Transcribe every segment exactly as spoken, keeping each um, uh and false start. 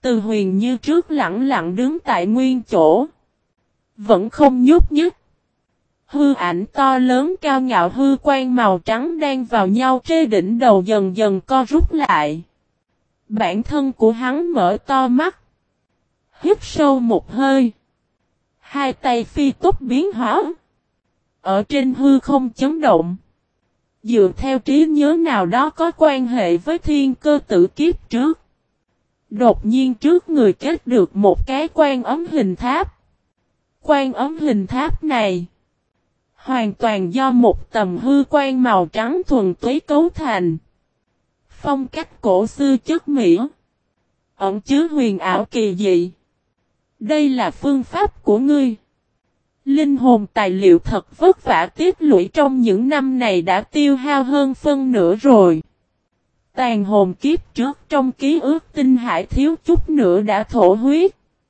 Từ Huyền như trước lặng lặng đứng tại nguyên chỗ. Vẫn không nhúc nhích. Hư ảnh to lớn cao ngạo hư quan màu trắng đang vào nhau trên đỉnh đầu dần dần co rút lại. Bản thân của hắn mở to mắt. Hít sâu một hơi. Hai tay phi tốc biến hóa. Ở trên hư không chấn động. Dựa theo trí nhớ nào đó có quan hệ với thiên cơ tử kiếp trước. Đột nhiên trước người kết được một cái quan ấm hình tháp. Quan ấm hình tháp này hoàn toàn do một tầm hư quan màu trắng thuần túy cấu thành. Phong cách cổ xưa chất mỹ. Ẩn chứa huyền ảo kỳ dị. Đây là phương pháp của ngươi. Linh hồn tài liệu thật vất vả tiết lũy trong những năm này đã tiêu hao hơn phân nửa rồi. Tàn hồn kiếp trước trong ký ức tinh hải thiếu chút nữa đã thổ huyết.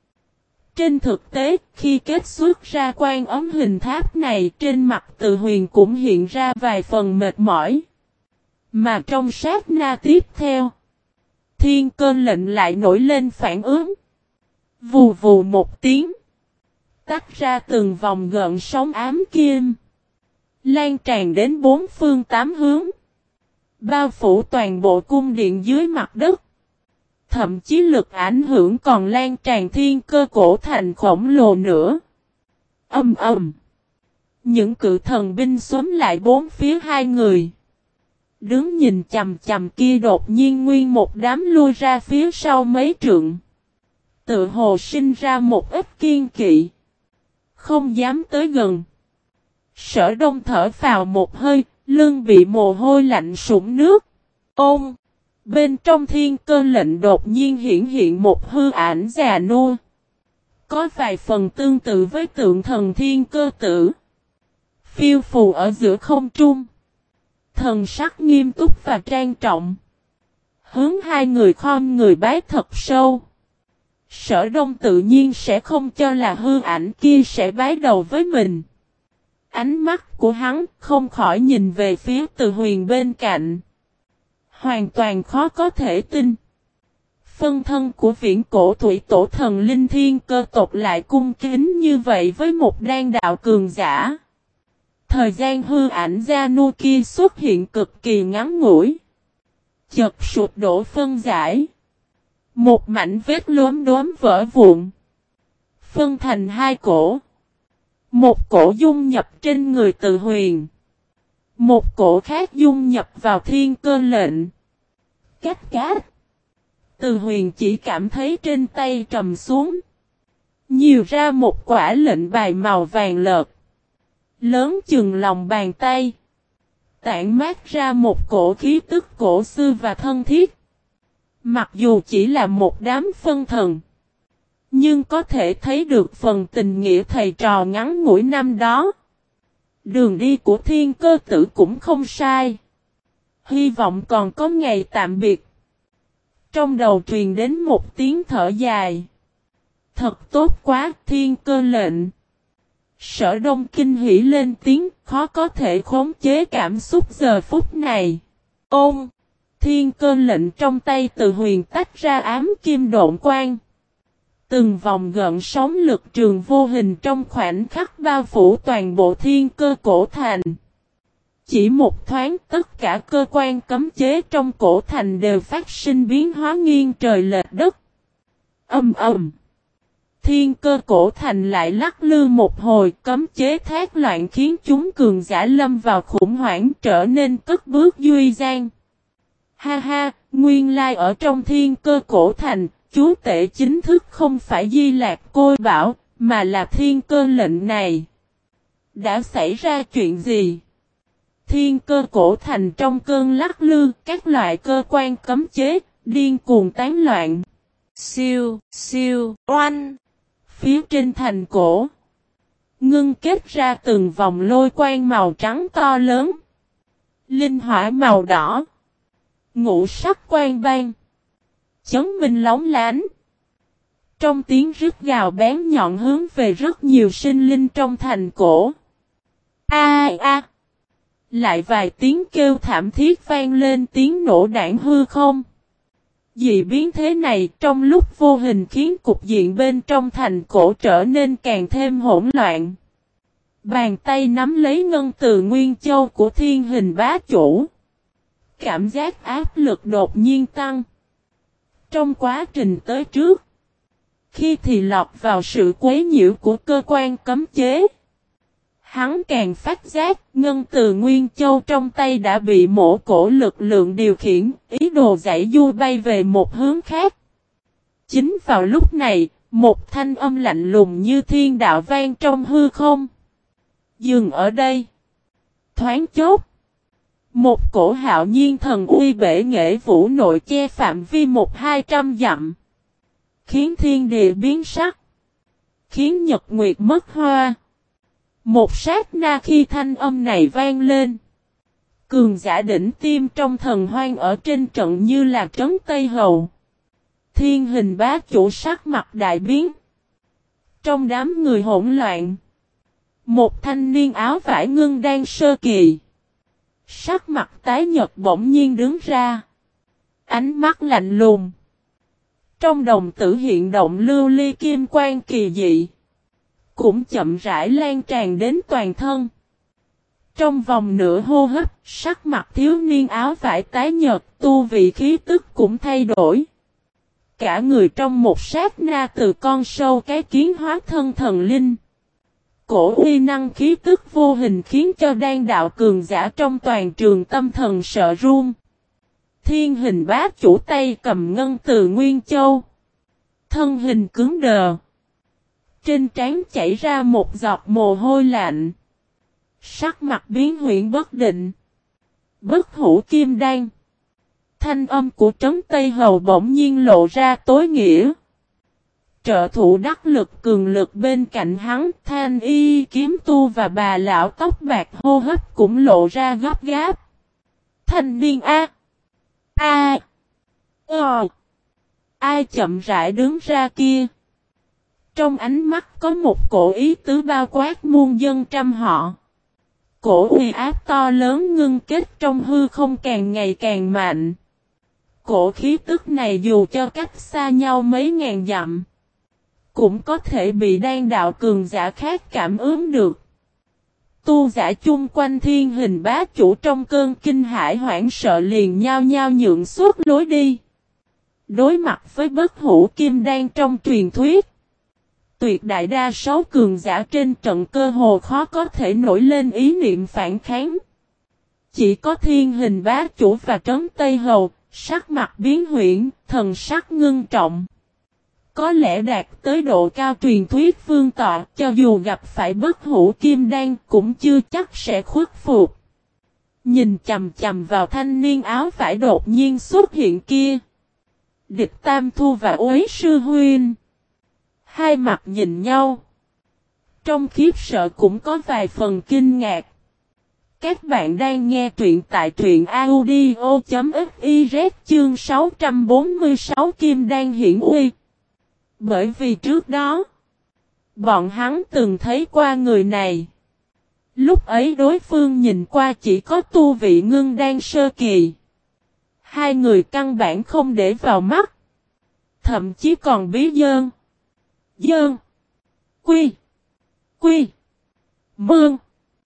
Trên thực tế, khi kết xuất ra quan ấm hình tháp này trên mặt Từ Huyền cũng hiện ra vài phần mệt mỏi. Mà trong sát na tiếp theo, thiên cơ lệnh lại nổi lên phản ứng. Vù vù một tiếng. Tách ra từng vòng gợn sóng ám kim. Lan tràn đến bốn phương tám hướng. Bao phủ toàn bộ cung điện dưới mặt đất. Thậm chí lực ảnh hưởng còn lan tràn thiên cơ cổ thành khổng lồ nữa. Âm ầm. Những cự thần binh xúm lại bốn phía hai người. Đứng nhìn chầm chầm kia đột nhiên nguyên một đám lui ra phía sau mấy trượng. Tự hồ sinh ra một ít kiên kỵ. Không dám tới gần. Sở Đông thở phào một hơi, lưng bị mồ hôi lạnh sũng nước. Ôm! Bên trong thiên cơ lệnh đột nhiên hiển hiện một hư ảnh già nua. Có vài phần tương tự với tượng thần thiên cơ tử. Phiêu phù ở giữa không trung. Thần sắc nghiêm túc và trang trọng. Hướng hai người khom người bái thật sâu. Sở Đông tự nhiên sẽ không cho là hư ảnh kia sẽ bái đầu với mình. Ánh mắt của hắn không khỏi nhìn về phía Từ Huyền bên cạnh. Hoàn toàn khó có thể tin. Phân thân của viễn cổ thủy tổ thần linh thiên cơ tộc lại cung kính như vậy với một đan đạo cường giả. Thời gian hư ảnh gia nu kia xuất hiện cực kỳ ngắn ngủi. Chợt sụp đổ phân giải. Một mảnh vết lốm đốm vỡ vụn. Phân thành hai cổ. Một cổ dung nhập trên người Từ Huyền. Một cổ khác dung nhập vào thiên cơ lệnh. Cách cát. Từ Huyền chỉ cảm thấy trên tay trầm xuống. Nhiều ra một quả lệnh bài màu vàng lợt. Lớn chừng lòng bàn tay. Tản mát ra một cổ khí tức cổ xưa và thân thiết. Mặc dù chỉ là một đám phân thần. Nhưng có thể thấy được phần tình nghĩa thầy trò ngắn ngủi năm đó. Đường đi của thiên cơ tử cũng không sai. Hy vọng còn có ngày tạm biệt. Trong đầu truyền đến một tiếng thở dài. Thật tốt quá, thiên cơ lệnh. Sở Đông kinh hỉ lên tiếng, khó có thể khống chế cảm xúc giờ phút này. Ôm! Thiên cơ lệnh trong tay Từ Huyền tách ra ám kim độn quang. Từng vòng gợn sóng lực trường vô hình trong khoảnh khắc bao phủ toàn bộ thiên cơ cổ thành. Chỉ một thoáng tất cả cơ quan cấm chế trong cổ thành đều phát sinh biến hóa nghiêng trời lệch đất. Âm ầm. Thiên cơ cổ thành lại lắc lư một hồi, cấm chế thác loạn khiến chúng cường giả lâm vào khủng hoảng trở nên cất bước duy gian. Ha ha, nguyên lai ở trong thiên cơ cổ thành, chúa tể chính thức không phải Di Lạc Côi Bảo, mà là thiên cơ lệnh này. Đã xảy ra chuyện gì? Thiên cơ cổ thành trong cơn lắc lư, các loại cơ quan cấm chế, điên cuồng tán loạn. Siêu, siêu, oanh. Phía trên thành cổ, ngưng kết ra từng vòng lôi quang màu trắng to lớn. Linh hỏa màu đỏ. Ngũ sắc quang ban. Chấn minh lóng lánh. Trong tiếng rít gào bén nhọn hướng về rất nhiều sinh linh trong thành cổ. A a. Lại vài tiếng kêu thảm thiết vang lên tiếng nổ đạn hư không. Dị biến thế này trong lúc vô hình khiến cục diện bên trong thành cổ trở nên càng thêm hỗn loạn. Bàn tay nắm lấy ngân từ Nguyên Châu của Thiên Hình Bá Chủ. Cảm giác áp lực đột nhiên tăng. Trong quá trình tới trước, khi thì lọt vào sự quấy nhiễu của cơ quan cấm chế, hắn càng phát giác ngân từ Nguyên Châu trong tay đã bị mổ cổ lực lượng điều khiển, ý đồ giãy du bay về một hướng khác. Chính vào lúc này, một thanh âm lạnh lùng như thiên đạo vang trong hư không. Dừng ở đây. Thoáng chốc. Một cổ hạo nhiên thần uy bể nghệ vũ nội che phạm vi một hai trăm dặm. Khiến thiên địa biến sắc. Khiến nhật nguyệt mất hoa. Một sát na khi thanh âm này vang lên. Cường giả đỉnh tim trong thần hoang ở trên trận như là trấn Tây Hầu. Thiên Hình Bá Chủ sắc mặt đại biến. Trong đám người hỗn loạn. Một thanh niên áo vải ngưng đang sơ kỳ. Sắc mặt tái nhợt bỗng nhiên đứng ra. Ánh mắt lạnh lùng. Trong đồng tử hiện động lưu ly kim quang kỳ dị. Cũng chậm rãi lan tràn đến toàn thân. Trong vòng nửa hô hấp, sắc mặt thiếu niên áo vải tái nhợt, tu vị khí tức cũng thay đổi. Cả người trong một sát na từ con sâu cái kiến hóa thân thần linh. Cổ uy năng khí tức vô hình khiến cho đan đạo cường giả trong toàn trường tâm thần sợ run. Thiên Hình Bá Chủ tay cầm ngân từ Nguyên Châu. Thân hình cứng đờ. Trên trán chảy ra một giọt mồ hôi lạnh. Sắc mặt biến huyễn bất định. Bất hủ kim đan. Thanh âm của trấn Tây Hầu bỗng nhiên lộ ra tối nghĩa. Trợ thủ đắc lực cường lực bên cạnh hắn, Thanh Y kiếm tu và bà lão tóc bạc hô hấp cũng lộ ra gấp gáp. Thanh niên A. A. Ờ. Ai chậm rãi đứng ra kia. Trong ánh mắt có một cổ ý tứ bao quát muôn dân trăm họ. Cổ uy áp to lớn ngưng kết trong hư không càng ngày càng mạnh. Cổ khí tức này dù cho cách xa nhau mấy ngàn dặm, cũng có thể bị đan đạo cường giả khác cảm ứng được. Tu giả chung quanh Thiên Hình Bá Chủ trong cơn kinh hãi hoảng sợ liền nhao nhao nhượng suốt lối đi. Đối mặt với bất hủ kim đan trong truyền thuyết, tuyệt đại đa số cường giả trên trận cơ hồ khó có thể nổi lên ý niệm phản kháng. Chỉ có Thiên Hình Bá Chủ và trấn Tây Hầu, sắc mặt biến huyễn, thần sắc ngưng trọng. Có lẽ đạt tới độ cao truyền thuyết vương tọa, cho dù gặp phải bất hủ kim đan cũng chưa chắc sẽ khuất phục. Nhìn chầm chầm vào thanh niên áo vải đột nhiên xuất hiện kia. Địch Tam Thu và Uế Sư Huynh. Hai mặt nhìn nhau. Trong khiếp sợ cũng có vài phần kinh ngạc. Các bạn đang nghe truyện tại truyện audio.fiz chương sáu trăm bốn mươi sáu Kim Đan Hiển Uy. Bởi vì trước đó, bọn hắn từng thấy qua người này. Lúc ấy đối phương nhìn qua chỉ có tu vị ngưng đan sơ kỳ. Hai người căn bản không để vào mắt. Thậm chí còn bí dơn. Dơn. Quy. Quy. Mương.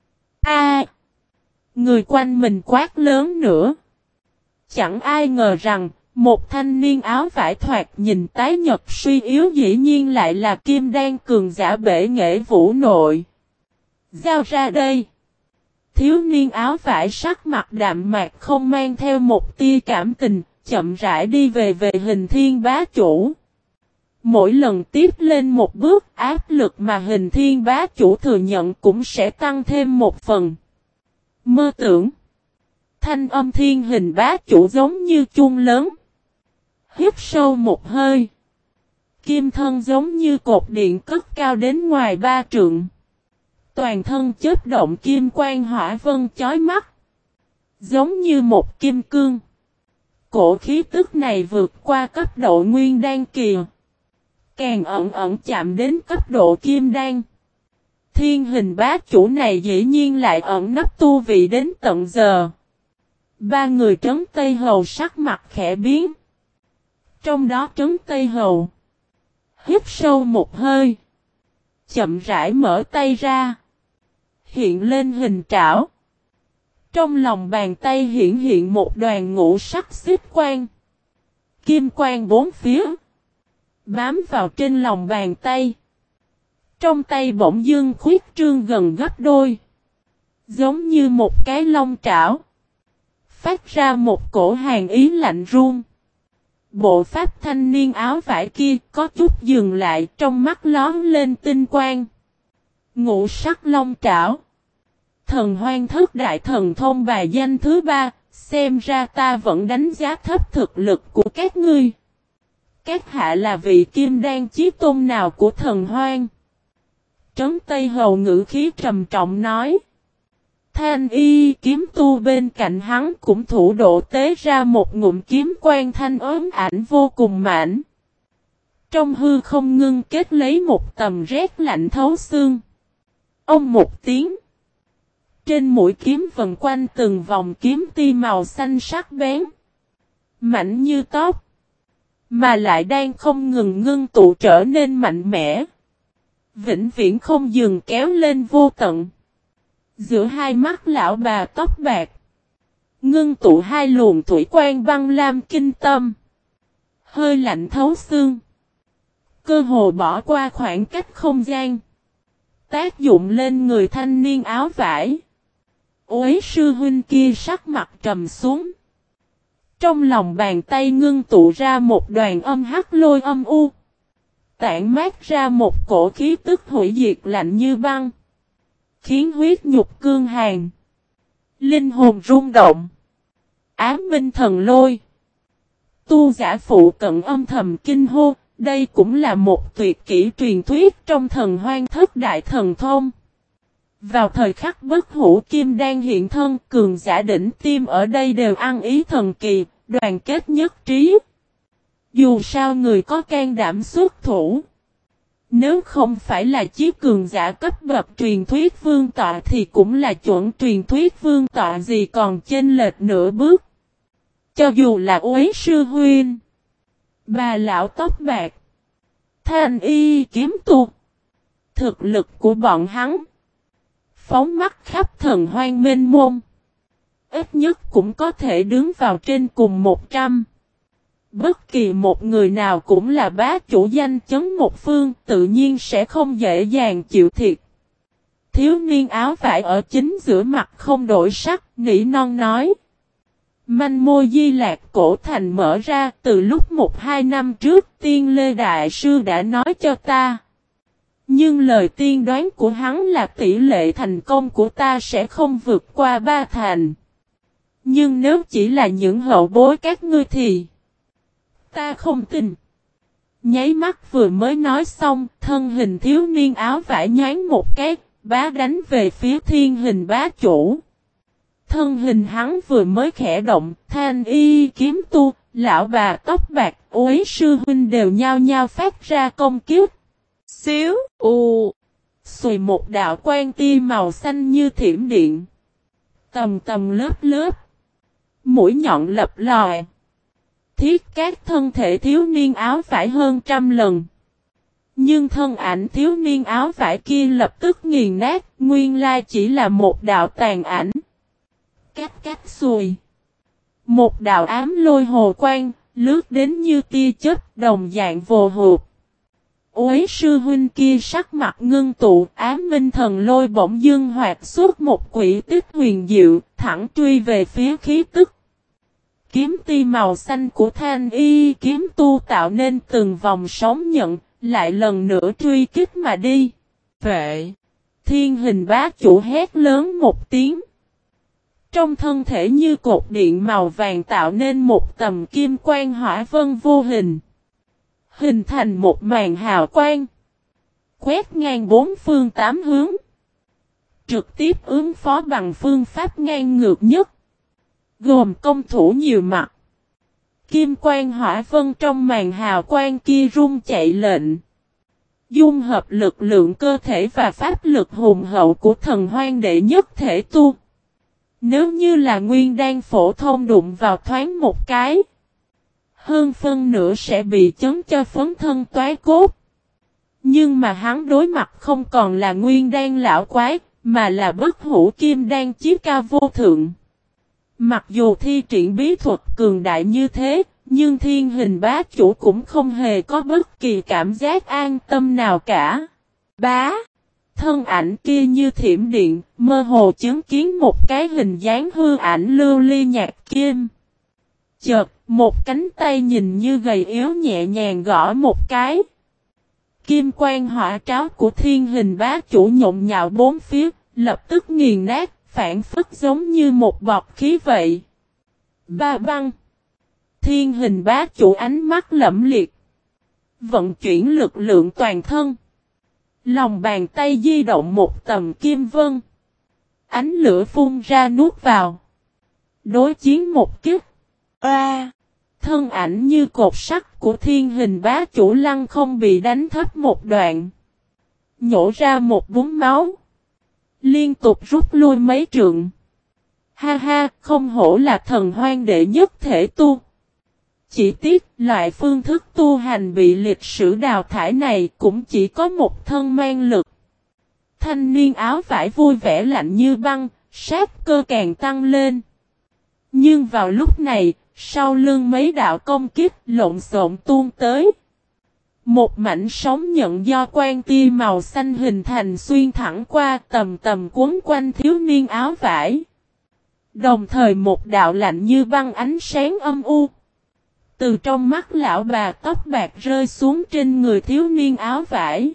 A. Người quanh mình quát lớn nữa. Chẳng ai ngờ rằng, một thanh niên áo vải thoạt nhìn tái nhật suy yếu dĩ nhiên lại là kim đan cường giả bể nghệ vũ nội. Giao ra đây. Thiếu niên áo vải sắc mặt đạm mạc không mang theo một tia cảm tình, chậm rãi đi về về Hình Thiên Bá Chủ. Mỗi lần tiếp lên một bước, áp lực mà Hình Thiên Bá Chủ thừa nhận cũng sẽ tăng thêm một phần. Mơ tưởng. Thanh âm Thiên Hình Bá Chủ giống như chuông lớn. Hít sâu một hơi. Kim thân giống như cột điện cất cao đến ngoài ba trượng. Toàn thân chớp động kim quang hỏa vân chói mắt. Giống như một kim cương. Cổ khí tức này vượt qua cấp độ nguyên đan kỳ. Càng ẩn ẩn chạm đến cấp độ kim đan. Thiên Hình Bá Chủ này dĩ nhiên lại ẩn nấp tu vị đến tận giờ. Ba người trấn Tây Hầu sắc mặt khẽ biến. Trong đó Trấn Tây Hầu hít sâu một hơi, chậm rãi mở tay ra, hiện lên hình trảo. Trong lòng bàn tay hiện hiện một đoàn ngũ sắc xích quang, kim quang bốn phía, bám vào trên lòng bàn tay. Trong tay bỗng dưng khuyết trương gần gấp đôi, giống như một cái long trảo, phát ra một cổ hàn ý lạnh run. Bộ pháp thanh niên áo vải kia có chút dừng lại, trong mắt lóe lên tinh quang. Ngũ sắc long trảo, Thần Hoang Thất Đại Thần Thông bài danh thứ ba, xem ra ta vẫn đánh giá thấp thực lực của các ngươi. Các hạ là vị kim đan chí tôn nào của Thần Hoang? Trấn Tây Hầu ngữ khí trầm trọng nói. Thanh y kiếm tu bên cạnh hắn cũng thủ độ tế ra một ngụm kiếm quang thanh ốm ảnh vô cùng mạnh. Trong hư không ngưng kết lấy một tầm rét lạnh thấu xương. Ông một tiếng. Trên mũi kiếm vần quanh từng vòng kiếm ti màu xanh sắc bén, mạnh như tóc, mà lại đang không ngừng ngưng tụ trở nên mạnh mẽ, vĩnh viễn không dừng kéo lên vô tận. Giữa hai mắt lão bà tóc bạc, ngưng tụ hai luồng thủy quang băng lam kinh tâm, hơi lạnh thấu xương, cơ hồ bỏ qua khoảng cách không gian, tác dụng lên người thanh niên áo vải. Uế sư huynh kia sắc mặt trầm xuống. Trong lòng bàn tay ngưng tụ ra một đoàn âm hắc lôi âm u, tản mát ra một cổ khí tức hủy diệt lạnh như băng, khiến huyết nhục cương hàn, linh hồn rung động. Ám minh thần lôi. Tu giả phụ cận âm thầm kinh hô, đây cũng là một tuyệt kỹ truyền thuyết trong Thần Hoang Thất Đại Thần Thông. Vào thời khắc bất hủ kim đan hiện thân, cường giả đỉnh tiêm ở đây đều ăn ý thần kỳ, đoàn kết nhất trí. Dù sao người có can đảm xuất thủ, nếu không phải là chiếc cường giả cấp bậc truyền thuyết vương tọa thì cũng là chuẩn truyền thuyết vương tọa gì còn chênh lệch nửa bước. Cho dù là Uế sư huynh, bà lão tóc bạc, Thanh y kiếm tu, thực lực của bọn hắn phóng mắt khắp Thần Hoang mênh mông, ít nhất cũng có thể đứng vào trên cùng một trăm. Bất kỳ một người nào cũng là bá chủ danh chấn một phương, tự nhiên sẽ không dễ dàng chịu thiệt. Thiếu niên áo vải ở chính giữa mặt không đổi sắc, nỉ non nói. Manh môi Di Lạc cổ thành mở ra, từ lúc một hai năm trước Tiên Lê Đại Sư đã nói cho ta. Nhưng lời tiên đoán của hắn là tỷ lệ thành công của ta sẽ không vượt qua ba thành. Nhưng nếu chỉ là những hậu bối các ngươi thì ta không tin. Nháy mắt vừa mới nói xong, thân hình thiếu niên áo vải nhoáng một cái, bá đánh về phía Thiên Hình bá chủ. Thân hình hắn vừa mới khẽ động, Thanh y kiếm tu, lão bà tóc bạc, Uế sư huynh đều nhao nhao phát ra công kiếp. Xíu, u, xùi một đạo quang tia màu xanh như thiểm điện. Tầm tầm lớp lớp, mũi nhọn lập lòi. Thiết các thân thể thiếu niên áo vải hơn trăm lần. Nhưng thân ảnh thiếu niên áo vải kia lập tức nghiền nát, nguyên lai chỉ là một đạo tàn ảnh. Cách cách xùi. Một đạo ám lôi hồ quang, lướt đến như tia chớp đồng dạng vồ hụt. Uế sư huynh kia sắc mặt ngưng tụ, ám minh thần lôi bỗng dưng hoạt xuất một quỷ tích huyền diệu, thẳng truy về phía khí tức. Kiếm ti màu xanh của Thanh y kiếm tu tạo nên từng vòng sóng nhận, lại lần nữa truy kích mà đi. Vệ! Thiên Hình bá chủ hét lớn một tiếng. Trong thân thể như cột điện màu vàng tạo nên một tầm kim quang hỏa vân vô hình. Hình thành một màn hào quang. Quét ngang bốn phương tám hướng. Trực tiếp ứng phó bằng phương pháp ngang ngược nhất. Gồm công thủ nhiều mặt. Kim quang hỏa vân trong màn hào quang kia rung chạy lệnh. Dung hợp lực lượng cơ thể và pháp lực hùng hậu của Thần Hoang đệ nhất thể tu. Nếu như là nguyên đan phổ thông đụng vào thoáng một cái, Hơn phân nửa sẽ bị chấn cho phấn thân toái cốt. Nhưng mà hắn đối mặt không còn là nguyên đan lão quái, mà là bất hủ kim đan chí cao vô thượng. Mặc dù thi triển bí thuật cường đại như thế, nhưng Thiên Hình Bá Chủ cũng không hề có bất kỳ cảm giác an tâm nào cả. Bá! Thân ảnh kia như thiểm điện, mơ hồ chứng kiến một cái hình dáng hư ảnh lưu ly nhạt kim. Chợt, một cánh tay nhìn như gầy yếu nhẹ nhàng gõ một cái. Kim quang hỏa tráo của Thiên Hình Bá Chủ nhộn nhạo bốn phía, lập tức nghiền nát, phản phất giống như một bọt khí vậy. Ba băng. Thiên Hình Bá Chủ ánh mắt lẫm liệt. Vận chuyển lực lượng toàn thân. Lòng bàn tay di động một tầm kim vân. Ánh lửa phun ra nuốt vào. Đối chiến một kiếp. A! Thân ảnh như cột sắt của Thiên Hình Bá Chủ lăng không bị đánh thấp một đoạn. Nhổ ra một búng máu. Liên tục rút lui mấy trượng. Ha ha, không hổ là thần hoang đệ nhất thể tu. Chỉ tiếc, loại phương thức tu hành bị lịch sử đào thải này cũng chỉ có một thân mang lực. Thanh niên áo vải vui vẻ lạnh như băng, sát cơ càng tăng lên. Nhưng vào lúc này, sau lưng mấy đạo công kích lộn xộn tuôn tới. Một mảnh sóng nhận do quan tia màu xanh hình thành xuyên thẳng qua tầm tầm cuốn quanh thiếu niên áo vải. Đồng thời một đạo lạnh như băng ánh sáng âm u. Từ trong mắt lão bà tóc bạc rơi xuống trên người thiếu niên áo vải.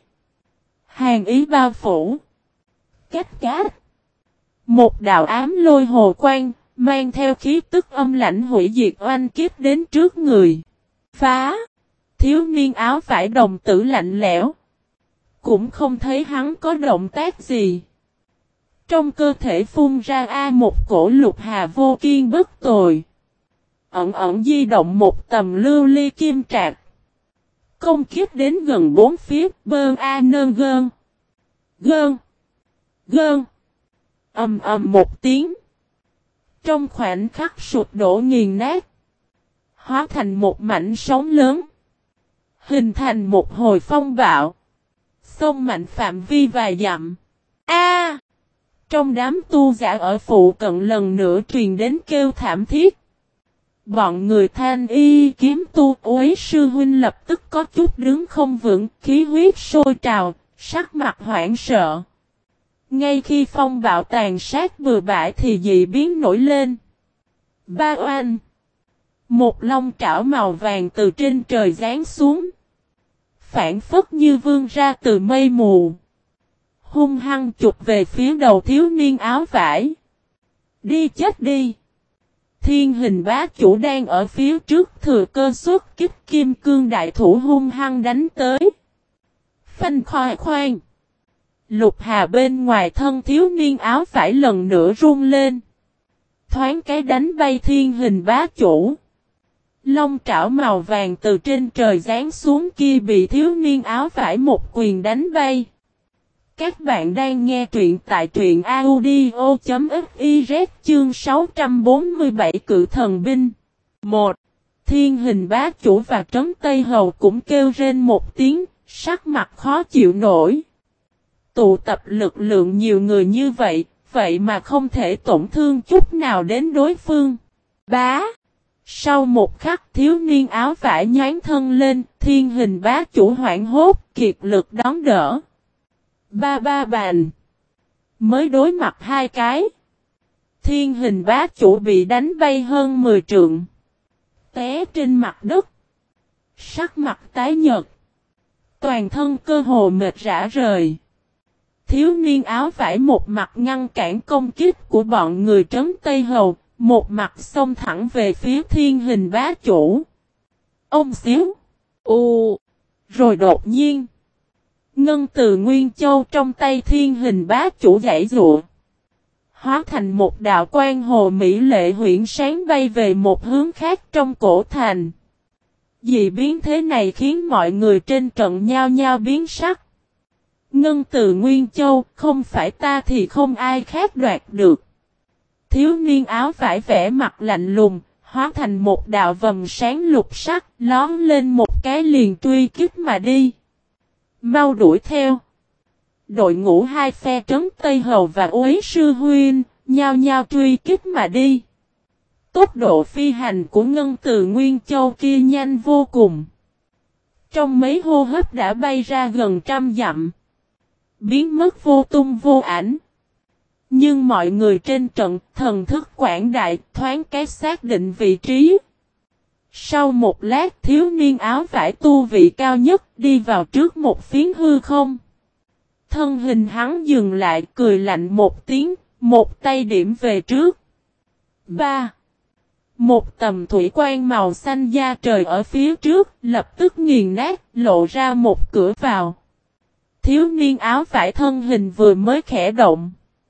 Hàn ý bao phủ. Cách cát. Một đạo ám lôi hồ quang, mang theo khí tức âm lãnh hủy diệt oanh kiếp đến trước người. Phá. Thiếu niên áo vải đồng tử lạnh lẽo. Cũng không thấy hắn có động tác gì. Trong cơ thể phun ra a một cổ lục hà vô kiên bất tồi. Ẩn ẩn di động một tầm lưu ly kim trạc. Công kiếp đến gần bốn phía bơn a nơn gơn. Gơn. Gơn. Ầm ầm một tiếng. Trong khoảnh khắc sụp đổ nghiền nát. Hóa thành một mảnh sóng lớn. Hình thành một hồi phong bạo. Xông mạnh phạm vi vài dặm. A! Trong đám tu giả ở phụ cận lần nữa truyền đến kêu thảm thiết. Bọn người Thanh Y kiếm tu Uế sư huynh lập tức có chút đứng không vững, khí huyết sôi trào, sắc mặt hoảng sợ. Ngay khi phong bạo tàn sát bừa bãi thì dị biến nổi lên. Ba oanh! Một long trảo màu vàng từ trên trời giáng xuống. Phản phất như vươn ra từ mây mù. Hung hăng chụp về phía đầu thiếu niên áo vải. Đi chết đi! Thiên Hình Bá Chủ đang ở phía trước thừa cơ xuất kích kim cương đại thủ hung hăng đánh tới. Phanh khoai khoan. Lục hà bên ngoài thân thiếu niên áo vải lần nữa run lên. Thoáng cái đánh bay Thiên Hình Bá Chủ. Long trảo màu vàng từ trên trời giáng xuống kia bị thiếu niên áo vải một quyền đánh bay. Các bạn đang nghe truyện tại truyện audio.fiz chương sáu trăm bốn mươi bảy Cự Thần Binh. một. Thiên Hình Bá Chủ và Trấn Tây Hầu cũng kêu rên một tiếng, sắc mặt khó chịu nổi. Tụ tập lực lượng nhiều người như vậy, vậy mà không thể tổn thương chút nào đến đối phương. Bá! Sau một khắc thiếu niên áo vải nhán thân lên, Thiên Hình Bá Chủ hoảng hốt, kiệt lực đón đỡ. Ba ba bàn. Mới đối mặt hai cái. Thiên Hình Bá Chủ bị đánh bay hơn mười trượng. Té trên mặt đất. Sắc mặt tái nhợt. Toàn thân cơ hồ mệt rã rời. Thiếu niên áo vải một mặt ngăn cản công kích của bọn người Trấn Tây Hầu. Một mặt xông thẳng về phía Thiên Hình Bá Chủ. Ông xíu. U. Rồi đột nhiên. Ngân từ Nguyên Châu trong tay Thiên Hình Bá Chủ giãy giụa. Hóa thành một đạo quan hồ mỹ lệ huyễn sáng bay về một hướng khác trong cổ thành. Dị biến thế này khiến mọi người trên trận nhao nhao biến sắc. Ngân từ Nguyên Châu, không phải ta thì không ai khác đoạt được. Thiếu niên áo vải vẻ mặt lạnh lùng, hóa thành một đạo vầng sáng lục sắc, lón lên một cái liền truy kích mà đi. Mau đuổi theo. Đội ngũ hai phe Trấn Tây Hầu và Uế Sư Huynh, nhao nhao truy kích mà đi. Tốc độ phi hành của Ngân Từ Nguyên Châu kia nhanh vô cùng. Trong mấy hô hấp đã bay ra gần trăm dặm. Biến mất vô tung vô ảnh. Nhưng mọi người trên trận, thần thức quảng đại, thoáng cái xác định vị trí. Sau một lát, thiếu niên áo vải tu vị cao nhất đi vào trước một phiến hư không. Thân hình hắn dừng lại, cười lạnh một tiếng, một tay điểm về trước. ba. Một tầm thủy quan màu xanh da trời ở phía trước, lập tức nghiền nát, lộ ra một cửa vào. Thiếu niên áo vải thân hình vừa mới khẽ động.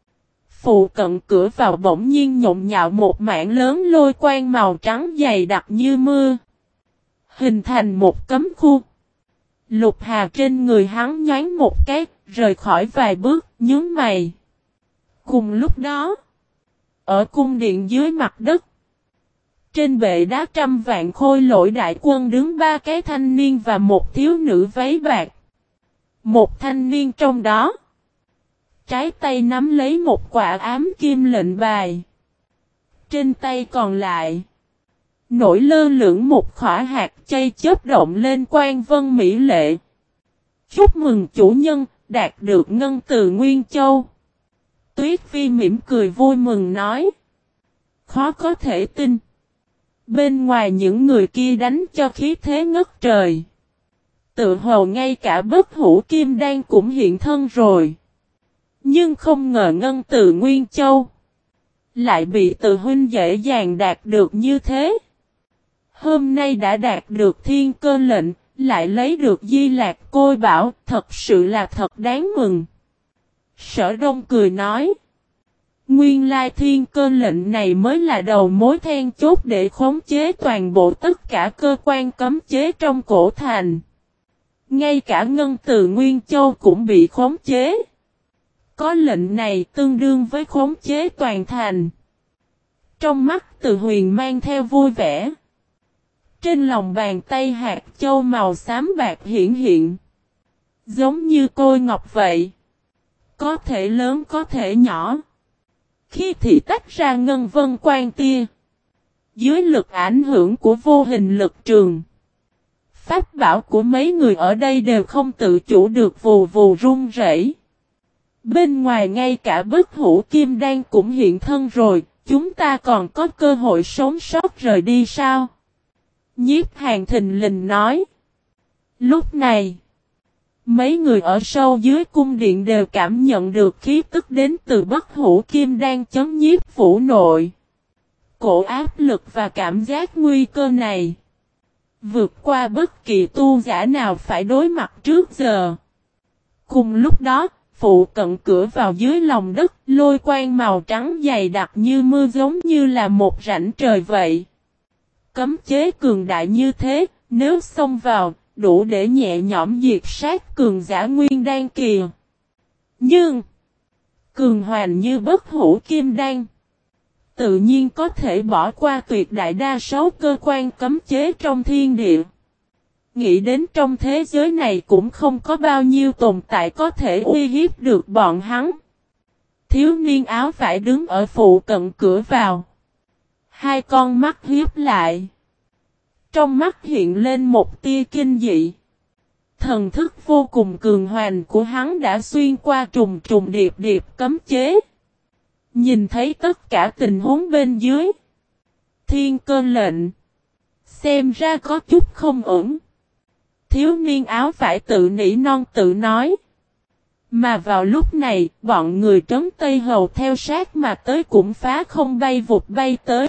Phụ cận cửa vào bỗng nhiên nhộn nhạo một mảng lớn lôi quang màu trắng dày đặc như mưa. Hình thành một cấm khu. Lục Hà trên người hắn nhoáng một cái, rời khỏi vài bước, nhướng mày. Cùng lúc đó, ở cung điện dưới mặt đất, trên bệ đá trăm vạn khôi lỗi đại quân đứng ba cái thanh niên và một thiếu nữ váy bạc. Một thanh niên trong đó, trái tay nắm lấy một quả ám kim lệnh bài. Trên tay còn lại, nổi lơ lửng một khỏa hạt chay chớp động lên quan vân mỹ lệ. Chúc mừng chủ nhân, đạt được Ngân Từ Nguyên Châu. Tuyết Phi mỉm cười vui mừng nói. Khó có thể tin. Bên ngoài những người kia đánh cho khí thế ngất trời. Tự hồ ngay cả Bất Hủ Kim Đan cũng hiện thân rồi. Nhưng không ngờ Ngân Từ Nguyên Châu lại bị Từ huynh dễ dàng đạt được như thế. Hôm nay đã đạt được thiên cơ lệnh, lại lấy được Di Lạc Côi Bảo, thật sự là thật đáng mừng. Sở Đông cười nói. Nguyên lai thiên cơ lệnh này mới là đầu mối then chốt để khống chế toàn bộ tất cả cơ quan cấm chế trong cổ thành. Ngay cả Ngân Từ Nguyên Châu cũng bị khống chế. Có lệnh này tương đương với khống chế toàn thành. Trong mắt Từ Huyền mang theo vui vẻ. Trên lòng bàn tay hạt châu màu xám bạc hiển hiện. Giống như côi ngọc vậy. Có thể lớn có thể nhỏ. Khi thì tách ra ngân vân quang tia. Dưới lực ảnh hưởng của vô hình lực trường. Pháp bảo của mấy người ở đây đều không tự chủ được vù vù run rẩy. Bên ngoài ngay cả Bất Hủ Kim Đan cũng hiện thân rồi. Chúng ta còn có cơ hội sống sót rời đi sao? Nhiếp Hàn thình lình nói. Lúc này, mấy người ở sâu dưới cung điện đều cảm nhận được khí tức đến từ Bất Hủ Kim Đan chấn nhiếp phủ nội. Cổ áp lực và cảm giác nguy cơ này, vượt qua bất kỳ tu giả nào phải đối mặt trước giờ. Cùng lúc đó, phụ cận cửa vào dưới lòng đất, lôi quang màu trắng dày đặc như mưa giống như là một rãnh trời vậy. Cấm chế cường đại như thế, nếu xông vào, đủ để nhẹ nhõm diệt sát cường giả nguyên đan kìa. Nhưng, cường hoành như Bất Hủ Kim Đan, tự nhiên có thể bỏ qua tuyệt đại đa số cơ quan cấm chế trong thiên địa. Nghĩ đến trong thế giới này cũng không có bao nhiêu tồn tại có thể uy hiếp được bọn hắn. Thiếu niên áo vải đứng ở phụ cận cửa vào. Hai con mắt hiếp lại. Trong mắt hiện lên một tia kinh dị. Thần thức vô cùng cường hoành của hắn đã xuyên qua trùng trùng điệp điệp cấm chế. Nhìn thấy tất cả tình huống bên dưới. Thiên cơ lệnh. Xem ra có chút không ổn. Thiếu niên áo vải tự nỉ non tự nói. Mà vào lúc này, bọn người Trấn Tây Hầu theo sát mà tới cũng phá không bay vụt bay tới.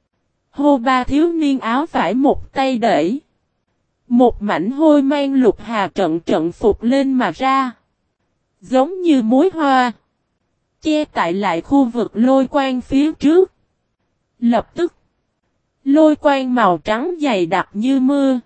Hô ba thiếu niên áo vải một tay đẩy. Một mảnh hôi mang lục hà trận trận phục lên mà ra. Giống như muối hoa. Che tại lại khu vực lôi quang phía trước. Lập tức, lôi quang màu trắng dày đặc như mưa.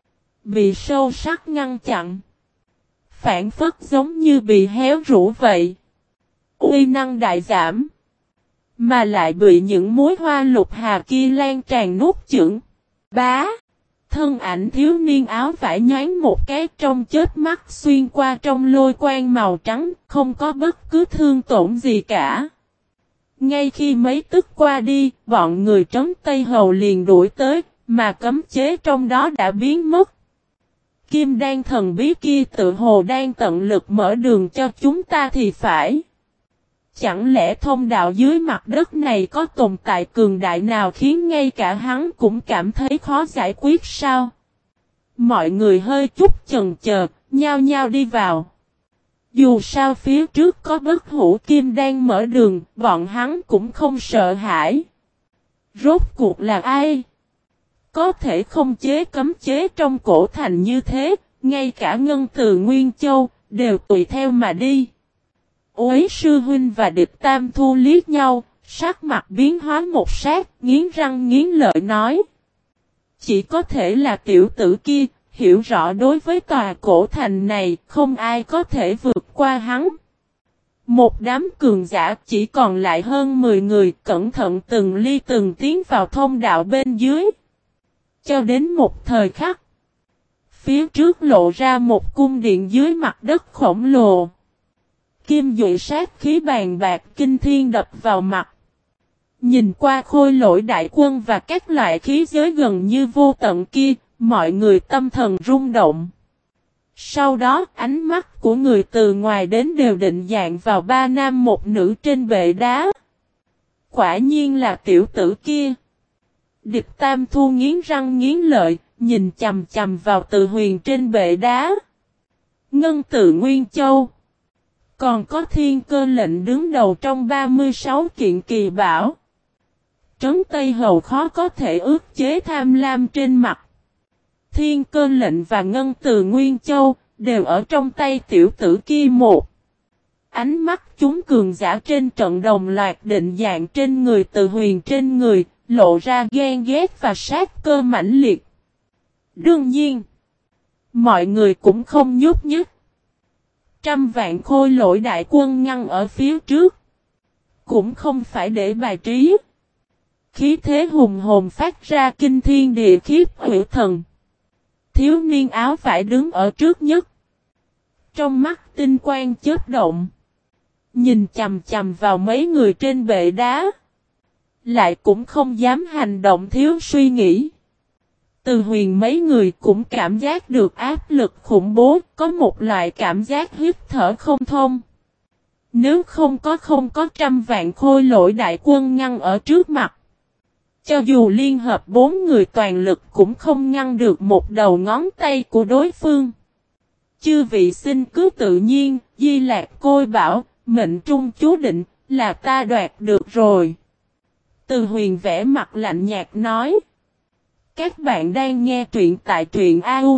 Bị sâu sắc ngăn chặn. Phản phất giống như bị héo rũ vậy. Uy năng đại giảm. mà lại bị những mối hoa lục hà kia lan tràn nuốt chửng. Bá! Thân ảnh thiếu niên áo vải nhoáng một cái trong chớp mắt xuyên qua trong lôi quang màu trắng, không có bất cứ thương tổn gì cả. Ngay khi mấy tức qua đi, bọn người trấn Tây Hầu liền đuổi tới, mà cấm chế trong đó đã biến mất. Kim đan thần bí kia tự hồ đang tận lực mở đường cho chúng ta thì phải. Chẳng lẽ thông đạo dưới mặt đất này có tồn tại cường đại nào khiến ngay cả hắn cũng cảm thấy khó giải quyết sao? Mọi người hơi chút chần chờ, nhao nhao đi vào. Dù sao phía trước có bất hủ kim đang mở đường, bọn hắn cũng không sợ hãi. Rốt cuộc là ai? Có thể không chế cấm chế trong cổ thành như thế, ngay cả Ngân Từ Nguyên Châu, đều tùy theo mà đi. Uế sư huynh và địch tam thu liếc nhau, sắc mặt biến hóa một sát, nghiến răng nghiến lợi nói. Chỉ có thể là tiểu tử kia, hiểu rõ đối với tòa cổ thành này, không ai có thể vượt qua hắn. Một đám cường giả chỉ còn lại hơn mười người, cẩn thận từng ly từng tiến vào thông đạo bên dưới. Cho đến một thời khắc, phía trước lộ ra một cung điện dưới mặt đất khổng lồ. Kim dụy sát khí bàn bạc kinh thiên đập vào mặt. Nhìn qua khôi lỗi đại quân và các loại khí giới gần như vô tận kia, mọi người tâm thần rung động. Sau đó ánh mắt của người từ ngoài đến đều định dạng vào ba nam một nữ trên bệ đá. Quả nhiên là tiểu tử kia. Địch Tam Thu nghiến răng nghiến lợi, nhìn chầm chầm vào Từ Huyền trên bệ đá. Ngân Từ Nguyên Châu. Còn có Thiên Cơ lệnh đứng đầu trong ba mươi sáu kiện kỳ bảo. Trấn Tây Hầu khó có thể ước chế tham lam trên mặt. Thiên Cơ lệnh và Ngân Từ Nguyên Châu đều ở trong tay tiểu tử kia một. Ánh mắt chúng cường giả trên trận đồng loạt định dạng trên người Từ Huyền trên người, lộ ra ghen ghét và sát cơ mãnh liệt. Đương nhiên, mọi người cũng không nhúc nhích. Trăm vạn khôi lỗi đại quân ngăn ở phía trước. Cũng không phải để bài trí. Khí thế hùng hồn phát ra kinh thiên địa khiếp hủy thần. Thiếu niên áo vải đứng ở trước nhất. Trong mắt tinh quang chớp động. Nhìn chầm chầm vào mấy người trên bệ đá. Lại cũng không dám hành động thiếu suy nghĩ. Từ Huyền mấy người cũng cảm giác được áp lực khủng bố, có một loại cảm giác hít thở không thông. Nếu không có không có trăm vạn khôi lỗi đại quân ngăn ở trước mặt. Cho dù liên hợp bốn người toàn lực cũng không ngăn được một đầu ngón tay của đối phương. Chư vị xin cứ tự nhiên, Di Lạc Côi bảo, mệnh trung chú định, là ta đoạt được rồi. Từ Huyền vẽ mặt lạnh nhạt nói. Các bạn đang nghe truyện tại truyện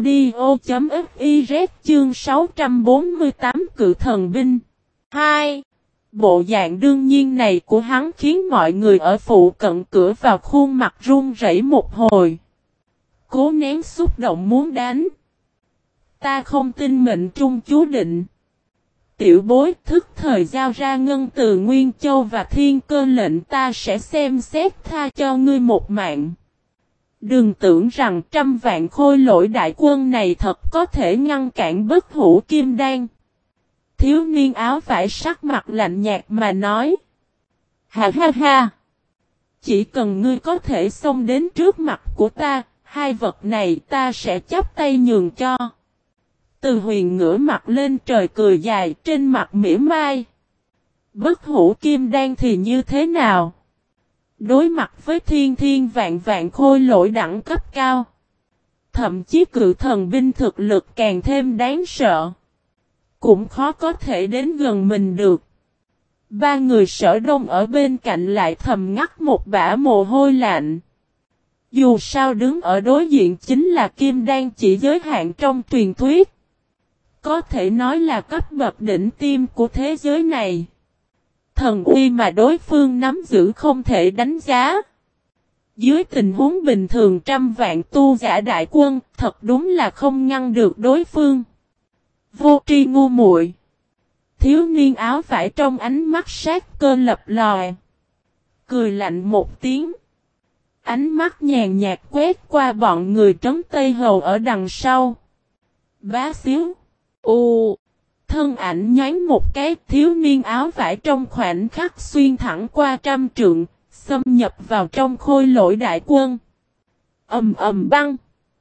audio.fiz chương sáu trăm bốn mươi tám Cự Thần Binh. hai. Bộ dạng đương nhiên này của hắn khiến mọi người ở phụ cận cửa vào khuôn mặt run rẩy một hồi. Cố nén xúc động muốn đánh. Ta không tin mệnh trung chú định. Tiểu bối thức thời giao ra Ngân Từ Nguyên Châu và Thiên Cơ lệnh, ta sẽ xem xét tha cho ngươi một mạng. Đừng tưởng rằng trăm vạn khôi lỗi đại quân này thật có thể ngăn cản bất hủ kim đan. Thiếu niên áo vải sắc mặt lạnh nhạt mà nói. Ha ha ha. Chỉ cần ngươi có thể xông đến trước mặt của ta, hai vật này ta sẽ chắp tay nhường cho. Từ Huyền ngửa mặt lên trời cười dài, trên mặt mỉa mai. Bất hủ kim đan thì như thế nào? Đối mặt với thiên thiên vạn vạn khôi lỗi đẳng cấp cao. Thậm chí cự thần binh thực lực càng thêm đáng sợ. Cũng khó có thể đến gần mình được. Ba người Sở Đông ở bên cạnh lại thầm ngắt một bả mồ hôi lạnh. Dù sao đứng ở đối diện chính là kim đan chỉ giới hạn trong truyền thuyết. Có thể nói là cấp bậc đỉnh tiêm của thế giới này. Thần uy mà đối phương nắm giữ không thể đánh giá. Dưới tình huống bình thường trăm vạn tu giả đại quân, thật đúng là không ngăn được đối phương. Vô tri ngu muội. Thiếu niên áo vải trong ánh mắt sát cơ lập lòi. cười lạnh một tiếng. Ánh mắt nhàn nhạt quét qua bọn người trấn Tây Hầu ở đằng sau. Bá xíu. U. Thân ảnh nhoáng một cái, thiếu niên áo vải trong khoảnh khắc xuyên thẳng qua trăm trượng, xâm nhập vào trong khôi lỗi đại quân. Ầm ầm băng.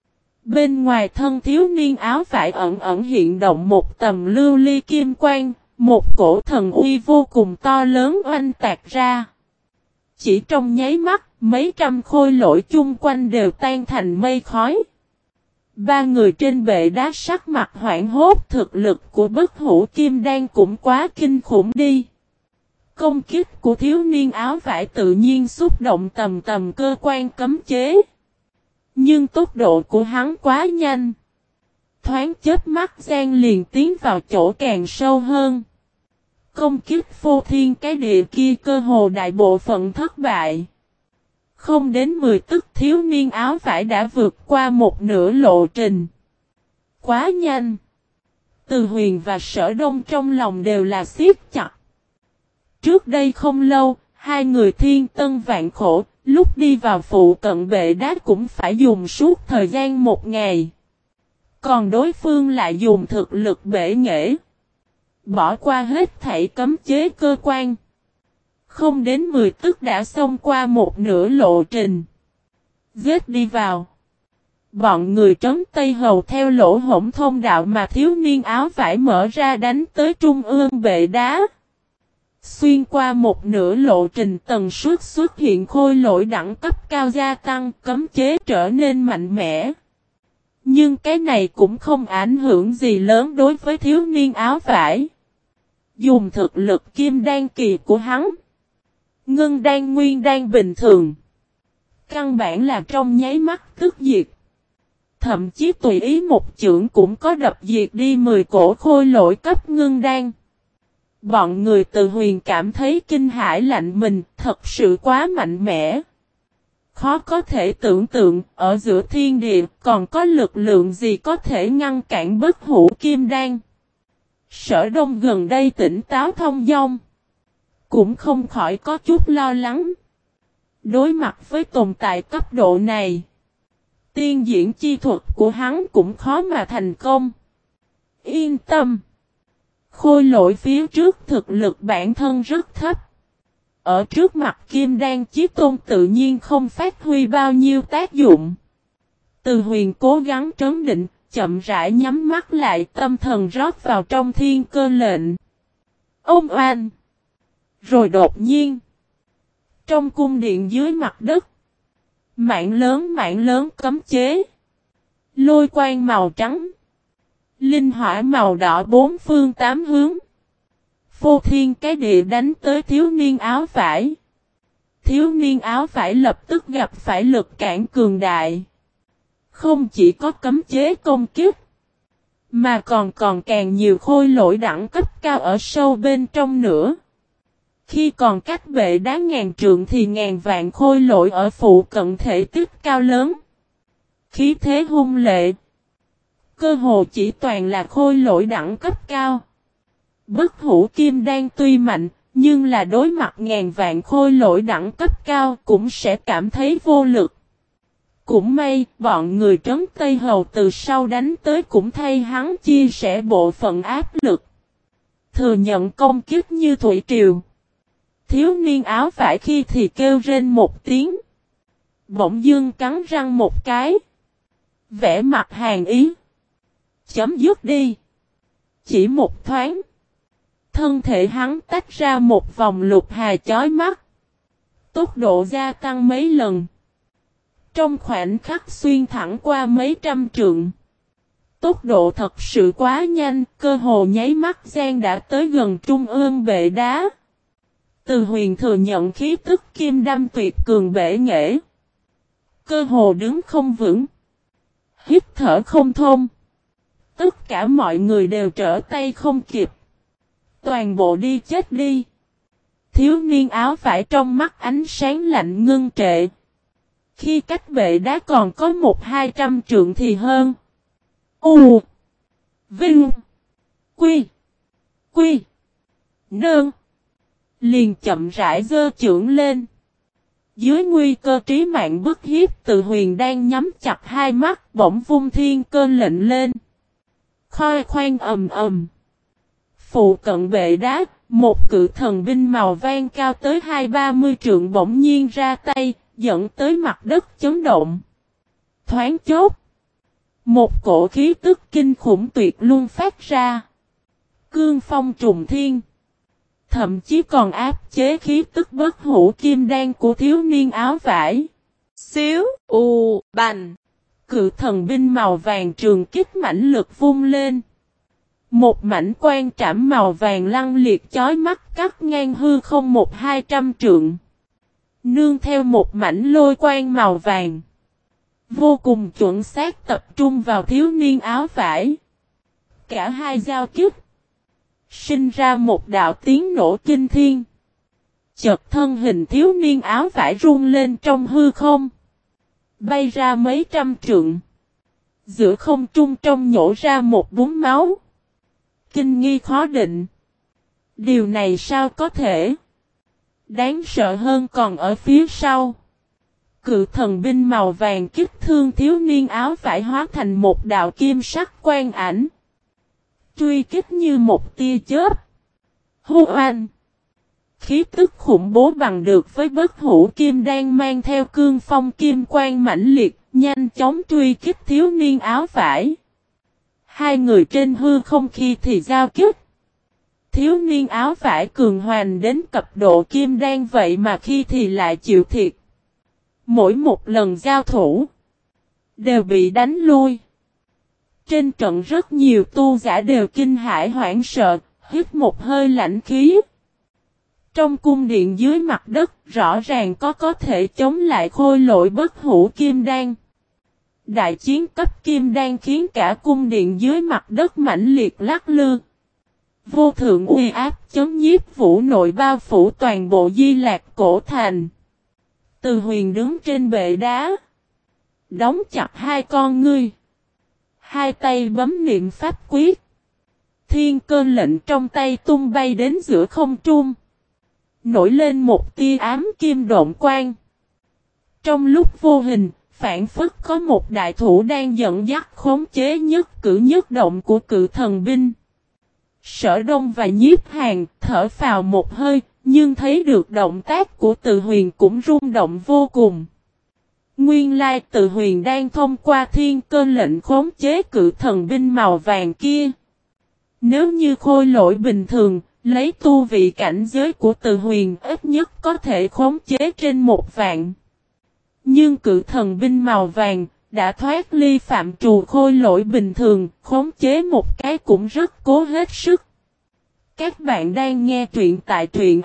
Bên ngoài thân thiếu niên áo vải ẩn ẩn hiện động một tầm lưu ly kim quang, một cổ thần uy vô cùng to lớn oanh tạc ra. Chỉ trong nháy mắt, mấy trăm khôi lỗi chung quanh đều tan thành mây khói. Ba người trên bệ đá sắc mặt hoảng hốt, thực lực của Bất Hủ Kim Đan cũng quá kinh khủng đi. Công kích của thiếu niên áo vải tự nhiên xúc động tầm tầm cơ quan cấm chế. Nhưng tốc độ của hắn quá nhanh. Thoáng chớp mắt gian liền tiến vào chỗ càng sâu hơn. Công kích phô thiên cái địa kia cơ hồ đại bộ phận thất bại. Không đến mười tức thiếu niên áo vải đã vượt qua một nửa lộ trình. Quá nhanh. Từ Huyền và Sở Đông trong lòng đều là siết chặt. Trước đây không lâu, hai người thiên tân vạn khổ, lúc đi vào phụ cận bệ đá cũng phải dùng suốt thời gian một ngày. Còn đối phương lại dùng thực lực bể nghệ. Bỏ qua hết thảy cấm chế cơ quan. Không đến mười tức đã xông qua một nửa lộ trình. Giết đi vào. Bọn người trấn Tây Hầu theo lỗ hổng thông đạo mà thiếu niên áo vải mở ra đánh tới trung ương bệ đá. Xuyên qua một nửa lộ trình tần suất xuất hiện khôi lỗi đẳng cấp cao gia tăng, cấm chế trở nên mạnh mẽ. Nhưng cái này cũng không ảnh hưởng gì lớn đối với thiếu niên áo vải. Dùng thực lực kim đan kỳ của hắn. Ngân đan nguyên đan bình thường. Căn bản là trong nháy mắt tức diệt. Thậm chí tùy ý một chưởng cũng có đập diệt đi mười cổ khôi lỗi cấp ngân đan. Bọn người Từ Huyền cảm thấy kinh hãi lạnh mình, thật sự quá mạnh mẽ. Khó có thể tưởng tượng, ở giữa thiên địa còn có lực lượng gì có thể ngăn cản Bất Hủ Kim Đan. Sở Đông gần đây tỉnh táo thông dong. Cũng không khỏi có chút lo lắng. Đối mặt với tồn tại cấp độ này, tiên diễn chi thuật của hắn cũng khó mà thành công. Yên tâm. Khôi lỗi phía trước thực lực bản thân rất thấp. Ở trước mặt Kim Đan Chí Tôn tự nhiên không phát huy bao nhiêu tác dụng. Từ Huyền cố gắng trấn định, chậm rãi nhắm mắt lại, tâm thần rót vào trong thiên cơ lệnh. Ông oanh! Rồi đột nhiên, trong cung điện dưới mặt đất, mạng lớn mạng lớn cấm chế, lôi quang màu trắng, linh hỏa màu đỏ bốn phương tám hướng, phô thiên cái địa đánh tới thiếu niên áo vải. Thiếu niên áo vải lập tức gặp phải lực cản cường đại. Không chỉ có cấm chế công kích, mà còn còn càng nhiều khôi lỗi đẳng cấp cao ở sâu bên trong nữa. Khi còn cách bệ đá ngàn trượng thì ngàn vạn khôi lỗi ở phụ cận thể tích cao lớn. Khí thế hung lệ. Cơ hồ chỉ toàn là khôi lỗi đẳng cấp cao. Bất Hủ Kim Đan tuy mạnh, nhưng là đối mặt ngàn vạn khôi lỗi đẳng cấp cao cũng sẽ cảm thấy vô lực. Cũng may, bọn người trấn Tây Hầu từ sau đánh tới cũng thay hắn chia sẻ bộ phận áp lực. Thừa nhận công kích như thủy triều. Thiếu niên áo vải khi thì kêu rên một tiếng. Bỗng dưng cắn răng một cái. Vẽ mặt hàn ý. Chấm dứt đi. Chỉ một thoáng. Thân thể hắn tách ra một vòng lục hà chói mắt. Tốc độ gia tăng mấy lần. Trong khoảnh khắc xuyên thẳng qua mấy trăm trượng. Tốc độ thật sự quá nhanh, cơ hồ nháy mắt gian đã tới gần trung ương bệ đá. Từ Huyền thừa nhận khí tức kim đâm tuyệt cường bể nghệ. Cơ hồ đứng không vững. Hít thở không thông. Tất cả mọi người đều trở tay không kịp. Toàn bộ đi chết đi. Thiếu niên áo vải trong mắt ánh sáng lạnh ngưng trệ. Khi cách bệ đá còn có một hai trăm trượng thì hơn. U. Vinh. Quy. Quy. Nương. Liền chậm rãi giơ chưởng lên. Dưới nguy cơ trí mạng bức hiếp, Từ Huyền đang nhắm chặt hai mắt, bỗng vung thiên cơ lệnh lên. Khoi khoan ầm ầm. Phụ cận bệ đá, một cự thần binh màu vàng cao tới hai ba mươi trượng bỗng nhiên ra tay, dẫn tới mặt đất chấn động. Thoáng chốc, một cổ khí tức kinh khủng tuyệt luôn phát ra. Cương phong trùng thiên. Thậm chí còn áp chế khí tức bất hủ kim đan của thiếu niên áo vải. Xíu, u, bành. Cự thần binh màu vàng trường kích mãnh lực vung lên. Một mảnh quan trảm màu vàng lăng liệt chói mắt cắt ngang hư không một hai trăm trượng. Nương theo một mảnh lôi quang màu vàng. Vô cùng chuẩn xác tập trung vào thiếu niên áo vải. Cả hai giao kích. Sinh ra một đạo tiếng nổ kinh thiên. Chợt thân hình thiếu niên áo vải rung lên trong hư không. Bay ra mấy trăm trượng. Giữa không trung trong nhổ ra một búng máu. Kinh nghi khó định. Điều này sao có thể? Đáng sợ hơn còn ở phía sau. Cự thần binh màu vàng kích thương thiếu niên áo vải hóa thành một đạo kim sắc quang ảnh. Truy kích như một tia chớp. Hô oanh. Khí tức khủng bố bằng được với bất hủ kim đang mang theo cương phong kim quang mãnh liệt, nhanh chóng truy kích thiếu niên áo vải. Hai người trên hư không khi thì giao kích. Thiếu niên áo vải cường hoành đến cấp độ kim đan vậy mà khi thì lại chịu thiệt. Mỗi một lần giao thủ, đều bị đánh lui. Trên trận rất nhiều tu giả đều kinh hãi hoảng sợ, hít một hơi lạnh khí. Trong cung điện dưới mặt đất, rõ ràng có có thể chống lại khôi lỗi bất hủ kim đan. Đại chiến cấp kim đan khiến cả cung điện dưới mặt đất mãnh liệt lắc lư. Vô thượng uy áp chấn nhiếp vũ nội bao phủ toàn bộ Di Lạc cổ thành. Từ Huyền đứng trên bệ đá, đóng chặt hai con ngươi, hai tay bấm niệm pháp quyết. Thiên cơ lệnh trong tay tung bay đến giữa không trung, nổi lên một tia ám kim độn quang. Trong lúc vô hình, phản phất có một đại thủ đang dẫn dắt khống chế nhất cử nhất động của cự thần binh. Sở Đông và Nhiếp Hàn thở phào một hơi, nhưng thấy được động tác của Từ Huyền cũng rung động vô cùng. Nguyên lai Từ Huyền đang thông qua thiên cơ lệnh khống chế cự thần binh màu vàng kia. Nếu như khôi lỗi bình thường, lấy tu vị cảnh giới của Từ Huyền ít nhất có thể khống chế trên một vạn. Nhưng cự thần binh màu vàng đã thoát ly phạm trù khôi lỗi bình thường, khống chế một cái cũng rất cố hết sức. Các bạn đang nghe truyện tại truyện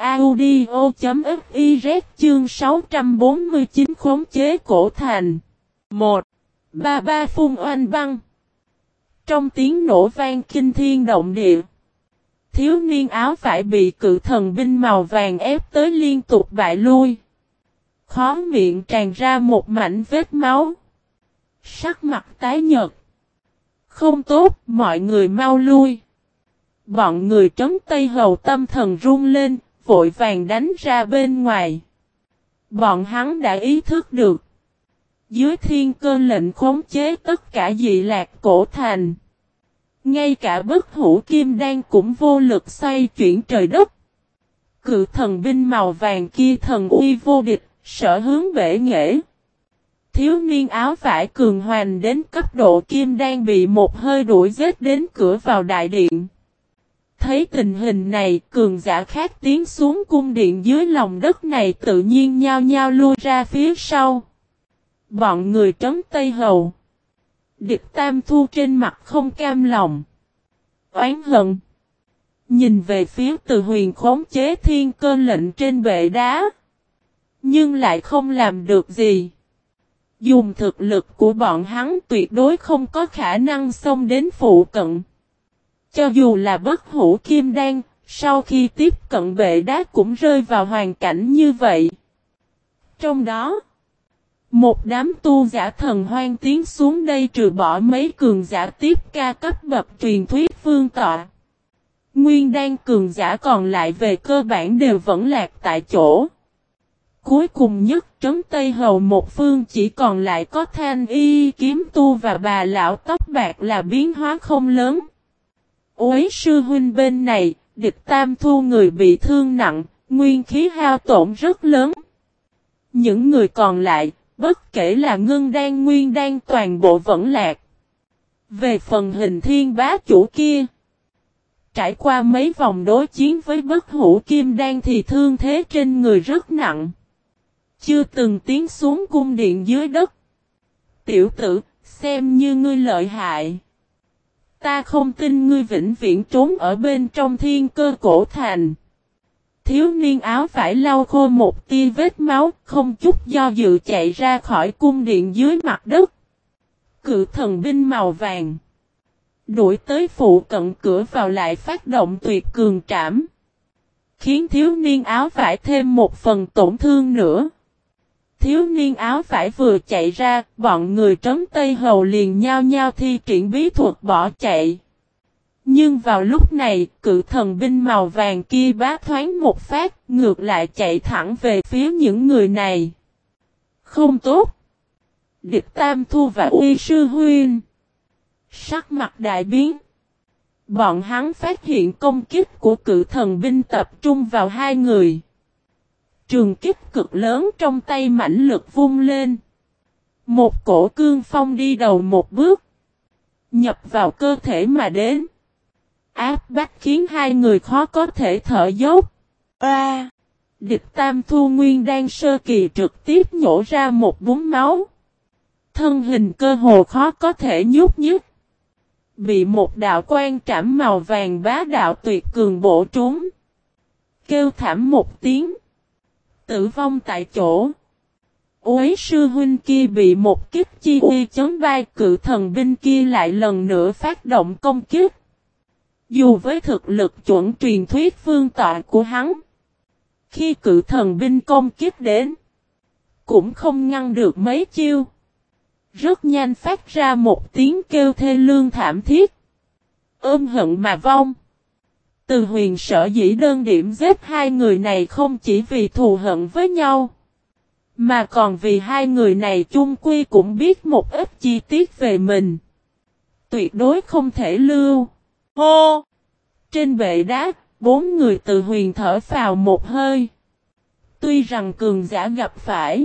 audio.fiz chương sáu trăm bốn mươi chín khống chế cổ thành. một. Ba ba phun oanh băng. Trong tiếng nổ vang kinh thiên động địa, thiếu niên áo vải bị cự thần binh màu vàng ép tới liên tục bại lui. Khóe miệng tràn ra một mảnh vết máu. Sắc mặt tái nhợt. Không tốt, mọi người mau lui. Bọn người trấn Tây Hầu tâm thần run lên, vội vàng đánh ra bên ngoài. Bọn hắn đã ý thức được. Dưới thiên cơ lệnh khống chế tất cả Dị Lạc cổ thành. Ngay cả bất hủ kim đan cũng vô lực xoay chuyển trời đất. Cự thần binh màu vàng kia thần uy vô địch, sở hướng bể nghệ. Thiếu niên áo vải cường hoành đến cấp độ kim đan bị một hơi đuổi giết đến cửa vào đại điện. Thấy tình hình này, cường giả khác tiến xuống cung điện dưới lòng đất này tự nhiên nhao nhao lui ra phía sau. Bọn người trấn Tây Hầu, Địch Tam Thu trên mặt không cam lòng, oán hận, nhìn về phía Từ Huyền khống chế thiên cơ lệnh trên bệ đá, nhưng lại không làm được gì. Dùng thực lực của bọn hắn tuyệt đối không có khả năng xông đến phụ cận. Cho dù là bất hủ kim đan, sau khi tiếp cận bệ đá cũng rơi vào hoàn cảnh như vậy. Trong đó, một đám tu giả thần hoang tiến xuống đây trừ bỏ mấy cường giả tiếp ca cấp bậc truyền thuyết vương tọa. Nguyên đan cường giả còn lại về cơ bản đều vẫn lạc tại chỗ. Cuối cùng nhất trấn Tây Hầu một phương chỉ còn lại có Thanh Y kiếm tu và bà lão tóc bạc là biến hóa không lớn. Uế sư huynh bên này, địch tam thu người bị thương nặng, nguyên khí hao tổn rất lớn. Những người còn lại, bất kể là ngưng đan nguyên đan toàn bộ vẫn lạc. Về phần hình thiên bá chủ kia, trải qua mấy vòng đối chiến với bất hủ kim đan thì thương thế trên người rất nặng. Chưa từng tiến xuống cung điện dưới đất. Tiểu tử, xem như ngươi lợi hại. Ta không tin ngươi vĩnh viễn trốn ở bên trong thiên cơ cổ thành. Thiếu niên áo phải lau khô một tia vết máu, không chút do dự chạy ra khỏi cung điện dưới mặt đất. Cự thần binh màu vàng đuổi tới phụ cận cửa vào lại phát động tuyệt cường trảm, khiến thiếu niên áo vải thêm một phần tổn thương nữa. Thiếu niên áo vải vừa chạy ra, bọn người trấn Tây Hầu liền nhao nhao thi triển bí thuật bỏ chạy. Nhưng vào lúc này, cự thần binh màu vàng kia bá thoáng một phát, ngược lại chạy thẳng về phía những người này. Không tốt! Địch Tam Thu và Uy Sư Huynh sắc mặt đại biến. Bọn hắn phát hiện công kích của cự thần binh tập trung vào hai người. Trường kích cực lớn trong tay mãnh lực vung lên. Một cổ cương phong đi đầu một bước, nhập vào cơ thể mà đến. Áp bách khiến hai người khó có thể thở dốc. A! À, địch Tam Thu Nguyên đang sơ kỳ trực tiếp nhổ ra một búng máu. Thân hình cơ hồ khó có thể nhúc nhích. Bị một đạo quan trảm màu vàng bá đạo tuyệt cường bổ trúng. Kêu thảm một tiếng, tử vong tại chỗ. Uế sư huynh kia bị một kích chi uy chấn bay, cự thần binh kia lại lần nữa phát động công kích. Dù với thực lực chuẩn truyền thuyết phương tọa của hắn, khi cự thần binh công kích đến, cũng không ngăn được mấy chiêu. Rất nhanh phát ra một tiếng kêu thê lương thảm thiết. Ôm hận mà vong. Từ Huyền sở dĩ đơn điểm giết hai người này không chỉ vì thù hận với nhau, mà còn vì hai người này chung quy cũng biết một ít chi tiết về mình. Tuyệt đối không thể lưu. Hô! Trên bệ đá, bốn người Từ Huyền thở phào một hơi. Tuy rằng cường giả gặp phải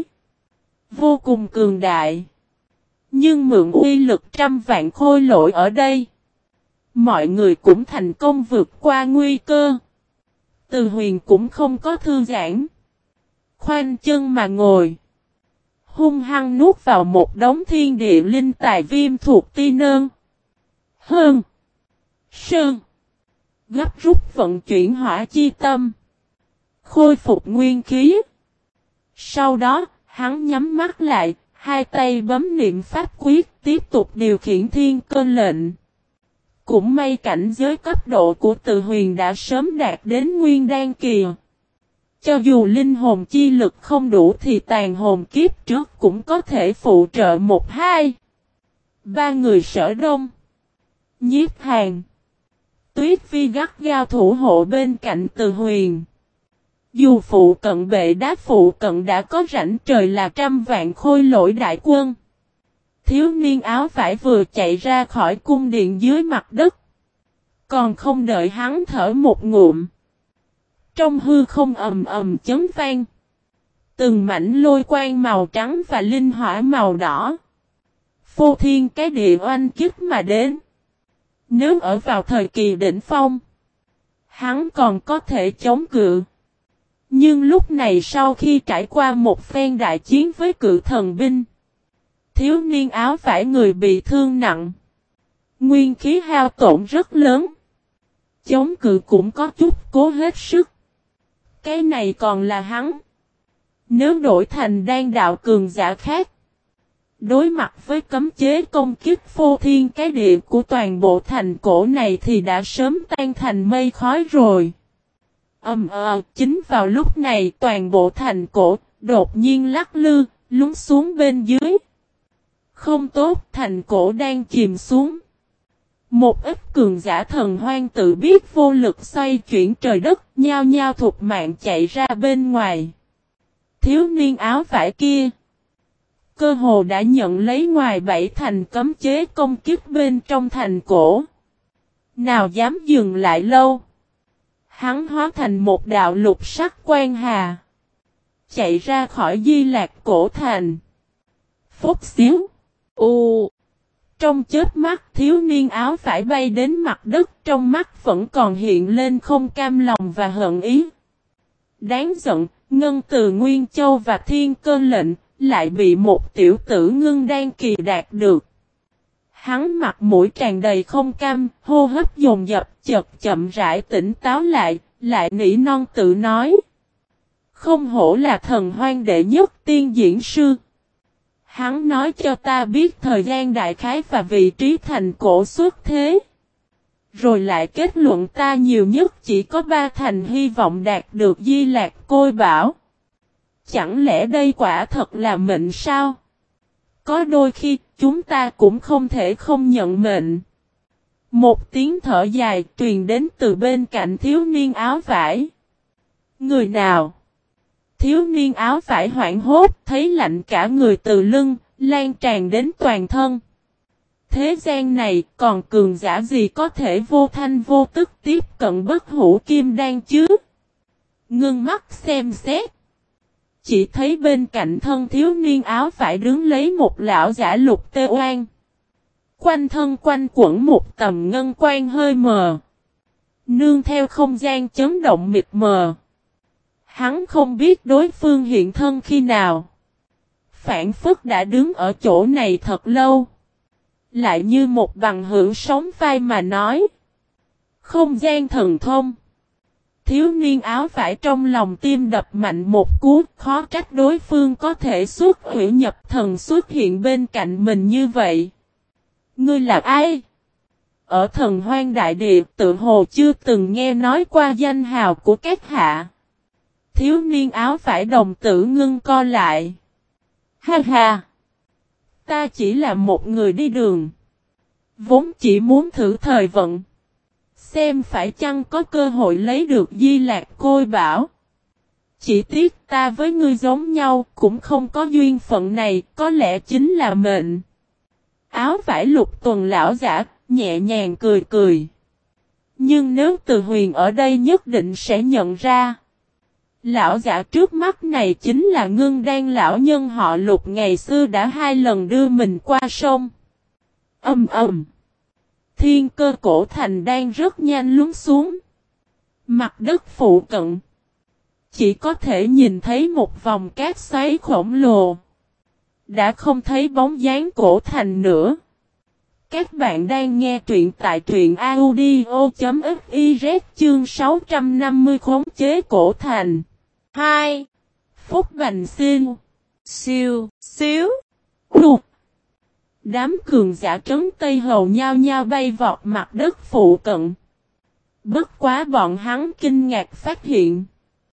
vô cùng cường đại, nhưng mượn uy lực trăm vạn khôi lỗi ở đây, mọi người cũng thành công vượt qua nguy cơ. Từ Huyền cũng không có thư giãn, khoanh chân mà ngồi, hung hăng nuốt vào một đống thiên địa linh tài viêm thuộc ti nơn. Hơn. Sơn. Gấp rút vận chuyển hỏa chi tâm, khôi phục nguyên khí. Sau đó, hắn nhắm mắt lại, hai tay bấm niệm pháp quyết, tiếp tục điều khiển thiên cơ lệnh. Cũng may cảnh giới cấp độ của Từ Huyền đã sớm đạt đến nguyên đan kỳ. Cho dù linh hồn chi lực không đủ thì tàn hồn kiếp trước cũng có thể phụ trợ một hai. Ba người Sở Đông, Nhiếp Hàn, Tuyết Vi gắt gao thủ hộ bên cạnh Từ Huyền. Dù phụ cận bệ đá phụ cận đã có rãnh trời là trăm vạn khôi lỗi đại quân. Thiếu niên áo vải vừa chạy ra khỏi cung điện dưới mặt đất, còn không đợi hắn thở một ngụm, trong hư không ầm ầm chấn vang. Từng mảnh lôi quang màu trắng và linh hỏa màu đỏ phô thiên cái địa oanh kích mà đến. Nếu ở vào thời kỳ đỉnh phong, hắn còn có thể chống cự. Nhưng lúc này sau khi trải qua một phen đại chiến với cự thần binh, thiếu niên áo vải người bị thương nặng, nguyên khí hao tổn rất lớn, chống cự cũng có chút cố hết sức. Cái này còn là hắn. Nếu đổi thành đan đạo cường giả khác, đối mặt với cấm chế công kích phô thiên cái địa của toàn bộ thành cổ này thì đã sớm tan thành mây khói rồi. Ầm ờ, chính vào lúc này toàn bộ thành cổ đột nhiên lắc lư, lún xuống bên dưới. Không tốt, thành cổ đang chìm xuống. Một ít cường giả thần hoang tự biết vô lực xoay chuyển trời đất, nhao nhao thục mạng chạy ra bên ngoài. thiếu niên áo vải kia. Cơ hồ đã nhận lấy ngoài bảy thành cấm chế công kích bên trong thành cổ. Nào dám dừng lại lâu. Hắn hóa thành một đạo lục sắc quan hà. Chạy ra khỏi Di Lạc cổ thành. Phốc xíu. U. Trong chớp mắt thiếu niên áo vải bay đến mặt đất, trong mắt vẫn còn hiện lên không cam lòng và hận ý. Đáng giận, Ngân Từ Nguyên Châu và Thiên Cơ lệnh lại bị một tiểu tử Ngân Đan Kỳ đạt được. Hắn mặt mũi tràn đầy không cam, hô hấp dồn dập, chợt chậm rãi tỉnh táo lại, lại nỉ non tự nói. Không hổ là thần hoang đệ nhất tiên diễn sư. Hắn nói cho ta biết thời gian đại khái và vị trí thành cổ xuất thế. Rồi lại kết luận ta nhiều nhất chỉ có ba thành hy vọng đạt được Di Lạc Côi Bảo. Chẳng lẽ đây quả thật là mệnh sao? Có đôi khi chúng ta cũng không thể không nhận mệnh. Một tiếng thở dài truyền đến từ bên cạnh thiếu niên áo vải. Người nào? Thiếu niên áo vải hoảng hốt thấy lạnh cả người từ lưng, lan tràn đến toàn thân. Thế gian này còn cường giả gì có thể vô thanh vô tức tiếp cận bất hủ kim đan chứ? Ngưng mắt xem xét. Chỉ thấy bên cạnh thân thiếu niên áo vải đứng lấy một lão giả lục tê oan. Quanh thân quanh quẩn một tầm ngân quan hơi mờ. Nương theo không gian chấn động mịt mờ. Hắn không biết đối phương hiện thân khi nào. Phản phất đã đứng ở chỗ này thật lâu. Lại như một bằng hữu sống vai mà nói. Không gian thần thông. Thiếu niên áo vải trong lòng tim đập mạnh một cú, khó trách đối phương có thể xuất hủy nhập thần xuất hiện bên cạnh mình như vậy. Ngươi là ai? Ở thần hoang đại địa tự hồ chưa từng nghe nói qua danh hào của các hạ. Thiếu niên áo vải đồng tử ngưng co lại. Ha ha! Ta chỉ là một người đi đường. Vốn chỉ muốn thử thời vận. Xem phải chăng có cơ hội lấy được Di Lạc Côi Bảo. Chỉ tiếc ta với ngươi giống nhau cũng không có duyên phận này, có lẽ chính là mệnh. Áo vải lục tuần lão giả, nhẹ nhàng cười cười. Nhưng nếu Từ Huyền ở đây nhất định sẽ nhận ra. Lão giả trước mắt này chính là Ngân Đan lão nhân họ Lục ngày xưa đã hai lần đưa mình qua sông. Âm ầm. Thiên Cơ cổ thành đang rất nhanh lún xuống. Mặt đất phụ cận. Chỉ có thể nhìn thấy một vòng cát xoáy khổng lồ. Đã không thấy bóng dáng cổ thành nữa. Các bạn đang nghe truyện tại truyện audio.fiz chương sáu trăm năm mươi khống chế cổ thành. hai. Phúc Bành Siêu. Siêu. Xíu. Lục. Đám cường giả trấn Tây Hầu nhao nhao bay vọt mặt đất phụ cận. Bất quá bọn hắn kinh ngạc phát hiện.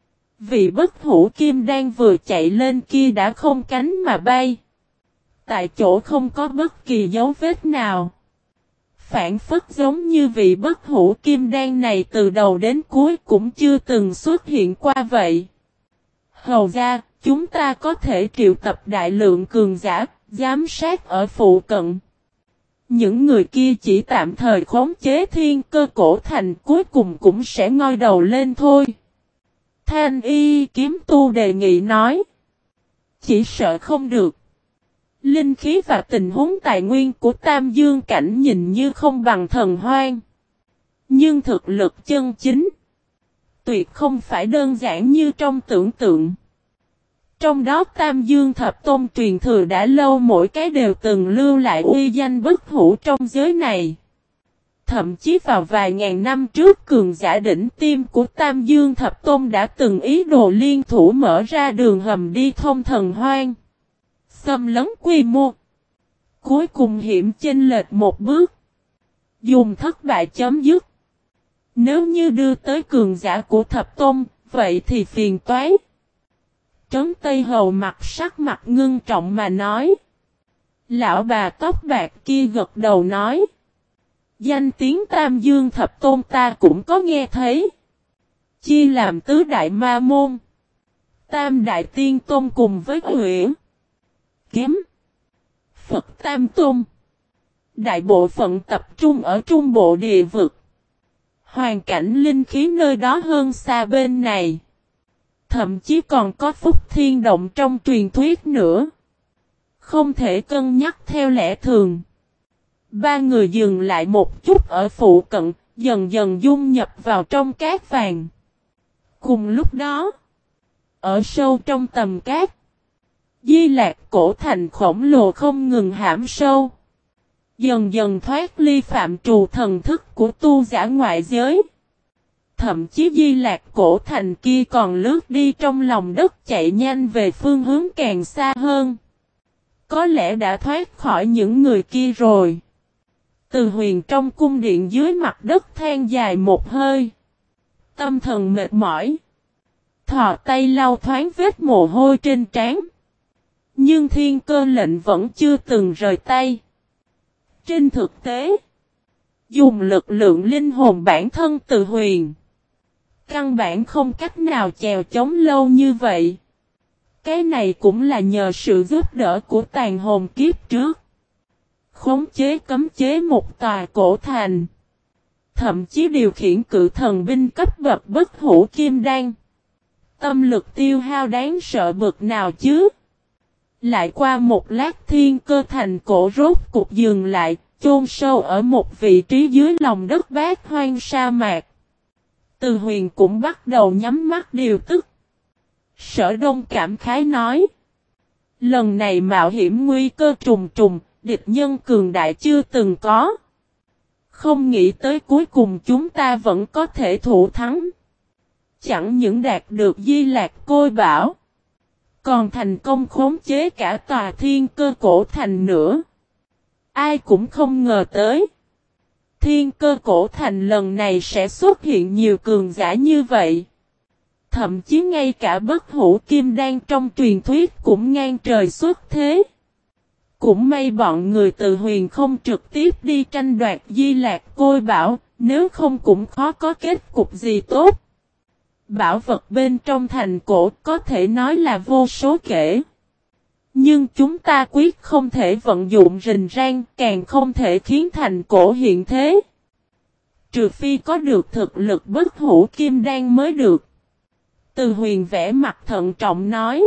Vị bất hủ kim đan vừa chạy lên kia đã không cánh mà bay. Tại chỗ không có bất kỳ dấu vết nào. Phản phất giống như vị bất hủ kim đan này từ đầu đến cuối cũng chưa từng xuất hiện qua vậy. Hầu ra, chúng ta có thể triệu tập đại lượng cường giả, giám sát ở phụ cận. Những người kia chỉ tạm thời khống chế Thiên Cơ cổ thành, cuối cùng cũng sẽ ngoi đầu lên thôi. Thanh Y Kiếm Tu đề nghị nói. Chỉ sợ không được. Linh khí và tình huống tài nguyên của Tam Dương cảnh nhìn như không bằng thần hoang. Nhưng thực lực chân chính tuyệt không phải đơn giản như trong tưởng tượng. Trong đó Tam Dương Thập Tôn truyền thừa đã lâu, mỗi cái đều từng lưu lại uy danh bất hủ trong giới này. Thậm chí vào vài ngàn năm trước, cường giả đỉnh tiêm của Tam Dương Thập Tôn đã từng ý đồ liên thủ mở ra đường hầm đi thông thần hoang. Xâm lấn quy mô. Cuối cùng hiểm chênh lệch một bước. Dùng thất bại chấm dứt. Nếu như đưa tới cường giả của Thập Tôn, vậy thì phiền toái. Trấn Tây Hầu mặt sắc mặt ngưng trọng mà nói. Lão bà tóc bạc kia gật đầu nói. Danh tiếng Tam Dương Thập Tôn ta cũng có nghe thấy. Chia làm tứ đại ma môn. Tam Đại Tiên Tôn cùng với Huyễn Kiếm Phật Tam Tôn. Đại bộ phận tập trung ở trung bộ địa vực. Hoàn cảnh linh khí nơi đó hơn xa bên này. Thậm chí còn có Phúc Thiên Động trong truyền thuyết nữa. Không thể cân nhắc theo lẽ thường. Ba người dừng lại một chút ở phụ cận, dần dần dung nhập vào trong cát vàng. Cùng lúc đó, ở sâu trong tầm cát, Di Lạc cổ thành khổng lồ không ngừng hãm sâu. Dần dần thoát ly phạm trù thần thức của tu giả ngoại giới. Thậm chí Di Lạc cổ thành kia còn lướt đi trong lòng đất chạy nhanh về phương hướng càng xa hơn. Có lẽ đã thoát khỏi những người kia rồi. Từ Huyền trong cung điện dưới mặt đất than dài một hơi. Tâm thần mệt mỏi. Thò tay lau thoáng vết mồ hôi trên trán. Nhưng thiên cơ lệnh vẫn chưa từng rời tay. Trên thực tế, dùng lực lượng linh hồn bản thân Từ Huyền, căn bản không cách nào chèo chống lâu như vậy. Cái này cũng là nhờ sự giúp đỡ của tàn hồn kiếp trước. Khống chế cấm chế một tòa cổ thành. Thậm chí điều khiển cự thần binh cấp bậc bất hủ kim đan. Tâm lực tiêu hao đáng sợ bực nào chứ. Lại qua một lát thiên cơ thành cổ rốt cục dừng lại, chôn sâu ở một vị trí dưới lòng đất bát hoang sa mạc. Từ Huyền cũng bắt đầu nhắm mắt điều tức. Sở Đông cảm khái nói. Lần này mạo hiểm nguy cơ trùng trùng, địch nhân cường đại chưa từng có. Không nghĩ tới cuối cùng chúng ta vẫn có thể thủ thắng. Chẳng những đạt được Di Lạc Côi Bảo, còn thành công khống chế cả tòa thiên cơ cổ thành nữa. Ai cũng không ngờ tới. Thiên cơ cổ thành lần này sẽ xuất hiện nhiều cường giả như vậy. Thậm chí ngay cả bất hủ kim đan trong truyền thuyết cũng ngang trời xuất thế. Cũng may bọn người Từ Huyền không trực tiếp đi tranh đoạt Di Lạc Côi Bảo, nếu không cũng khó có kết cục gì tốt. Bảo vật bên trong thành cổ có thể nói là vô số kể. Nhưng chúng ta quyết không thể vận dụng rình rang, càng không thể khiến thành cổ hiện thế. Trừ phi có được thực lực bất hủ kim đan mới được. Từ Huyền vẽ mặt thận trọng nói.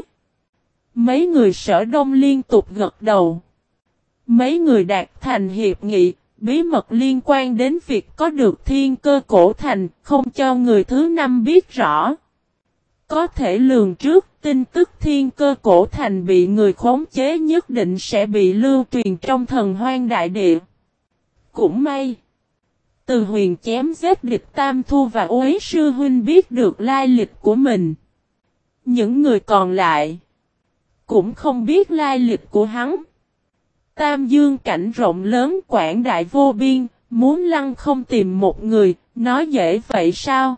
Mấy người Sở Đông liên tục gật đầu. Mấy người đạt thành hiệp nghị, bí mật liên quan đến việc có được thiên cơ cổ thành, không cho người thứ năm biết rõ. Có thể lường trước, tin tức thiên cơ cổ thành bị người khống chế nhất định sẽ bị lưu truyền trong thần hoang đại địa. Cũng may, Từ Huyền chém giết địch Tam Thu và Uế Sư Huynh biết được lai lịch của mình. Những người còn lại cũng không biết lai lịch của hắn. Tam dương cảnh rộng lớn quảng đại vô biên, muốn lăng không tìm một người, nói dễ vậy sao?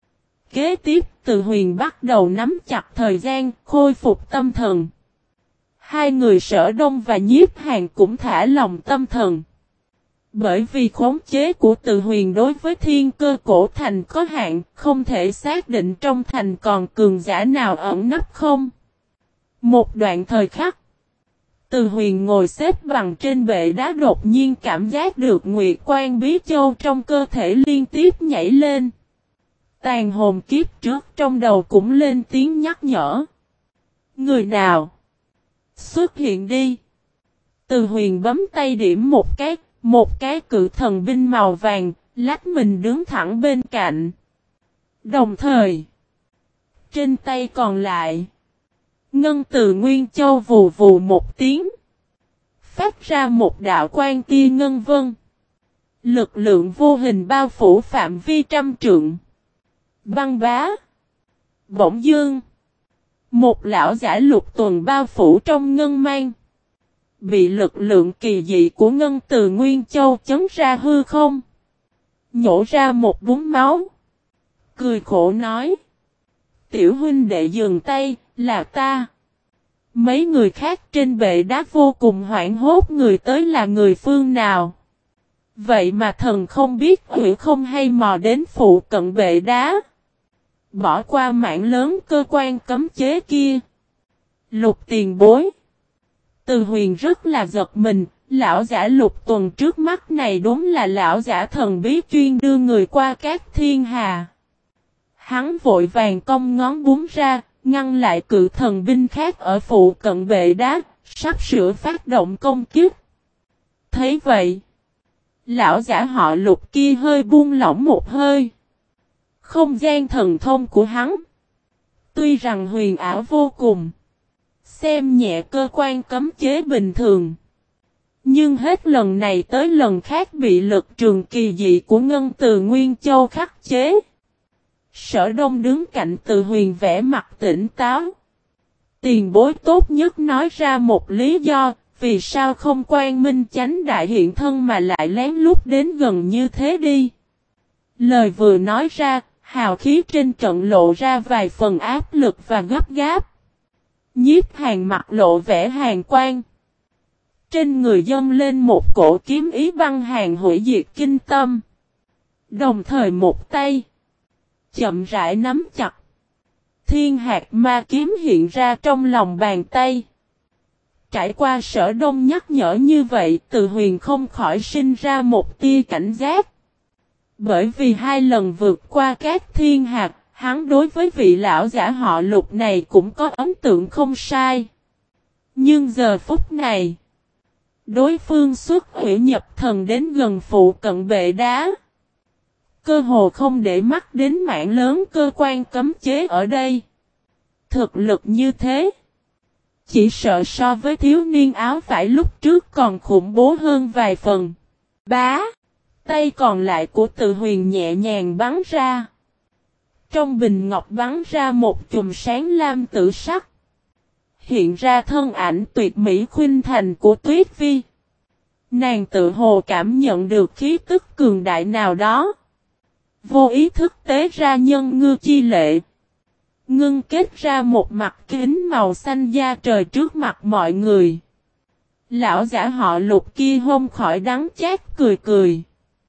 Kế tiếp, Từ Huyền bắt đầu nắm chặt thời gian, khôi phục tâm thần. Hai người Sở Đông và Nhiếp Hàn cũng thả lòng tâm thần. Bởi vì khống chế của Từ Huyền đối với thiên cơ cổ thành có hạn, không thể xác định trong thành còn cường giả nào ẩn nấp không. Một đoạn thời khắc, Từ Huyền ngồi xếp bằng trên bệ đá đột nhiên cảm giác được Nguyệt Quan Bí Châu trong cơ thể liên tiếp nhảy lên. Tàn hồn kiếp trước trong đầu cũng lên tiếng nhắc nhở. Người nào? Xuất hiện đi. Từ Huyền bấm tay điểm một cái, một cái cự thần binh màu vàng, lách mình đứng thẳng bên cạnh. Đồng thời, trên tay còn lại, ngân từ Nguyên Châu vù vù một tiếng, phát ra một đạo quang tia ngân vân. Lực lượng vô hình bao phủ phạm vi trăm trượng. Băng bá. Bỗng dương. Một lão giả lục tuần bao phủ trong ngân mang. Bị lực lượng kỳ dị của ngân từ Nguyên Châu chấn ra hư không. Nhổ ra một búng máu. Cười khổ nói. Tiểu huynh đệ dừng tay, là ta. Mấy người khác trên bệ đá vô cùng hoảng hốt, người tới là người phương nào. Vậy mà thần không biết hủy không hay mò đến phụ cận bệ đá. Bỏ qua mảng lớn cơ quan cấm chế kia. Lục tiền bối. Từ Huyền rất là giật mình, lão giả Lục Tuần trước mắt này đúng là lão giả thần bí chuyên đưa người qua các thiên hà. Hắn vội vàng cong ngón búng ra, ngăn lại cự thần binh khác ở phụ cận bệ đá, sắp sửa phát động công kích. Thấy vậy, lão giả họ Lục kia hơi buông lỏng một hơi. Không gian thần thông của hắn, tuy rằng huyền ảo vô cùng, xem nhẹ cơ quan cấm chế bình thường, nhưng hết lần này tới lần khác bị lực trường kỳ dị của Ngân Từ Nguyên Châu khắc chế. Sở Đông đứng cạnh Từ Huyền vẻ mặt tỉnh táo. Tiền bối tốt nhất nói ra một lý do, vì sao không Quan Minh Chánh đại hiện thân mà lại lén lút đến gần như thế đi. Lời vừa nói ra, hào khí trên trận lộ ra vài phần áp lực và gấp gáp. Nhiếp Hàn mặt lộ vẻ hàn quan. Trên người dâng lên một cổ kiếm ý băng hàn hủy diệt kinh tâm. Đồng thời một tay chậm rãi nắm chặt. Thiên hạt ma kiếm hiện ra trong lòng bàn tay. Trải qua Sở Đông nhắc nhở như vậy, Từ Huyền không khỏi sinh ra một tia cảnh giác. Bởi vì hai lần vượt qua các thiên hạt, hắn đối với vị lão giả họ Lục này cũng có ấn tượng không sai. Nhưng giờ phút này, đối phương xuất hủy nhập thần đến gần phụ cận bệ đá. Cơ hồ không để mắt đến mạng lớn cơ quan cấm chế ở đây. Thực lực như thế, chỉ sợ so với thiếu niên áo vải lúc trước còn khủng bố hơn vài phần. Bá, tay còn lại của Từ Huyền nhẹ nhàng bắn ra. Trong bình ngọc bắn ra một chùm sáng lam tử sắc. Hiện ra thân ảnh tuyệt mỹ khuynh thành của Tuyết Vi. Nàng tự hồ cảm nhận được khí tức cường đại nào đó. Vô ý thức tế ra nhân ngư chi lệ. Ngưng kết ra một mặt kính màu xanh da trời trước mặt mọi người. Lão giả họ Lục kia không khỏi đắng chát cười cười.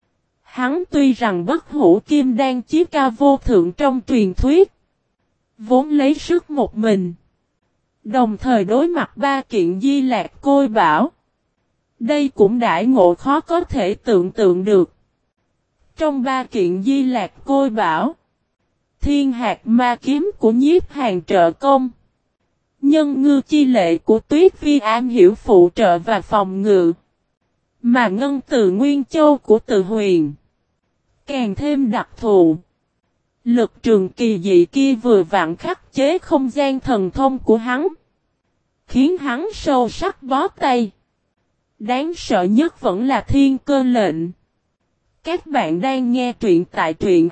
Hắn tuy rằng bất hủ kim đan chí cao vô thượng trong truyền thuyết, vốn lấy sức một mình, đồng thời đối mặt ba kiện di lạc côi bảo. Đây cũng đãi ngộ khó có thể tưởng tượng được. Trong ba kiện di lạc côi bảo, thiên hạt ma kiếm của Nhiếp Hàn trợ công, nhân ngư chi lệ của Tuyết Vi am hiểu phụ trợ và phòng ngự, mà Ngân Từ Nguyên Châu của Từ Huyền càng thêm đặc thù. Lực trường kỳ dị kia vừa vặn khắc chế không gian thần thông của hắn, khiến hắn sâu sắc bó tay. Đáng sợ nhất vẫn là thiên cơ lệnh. Các bạn đang nghe truyện tại truyện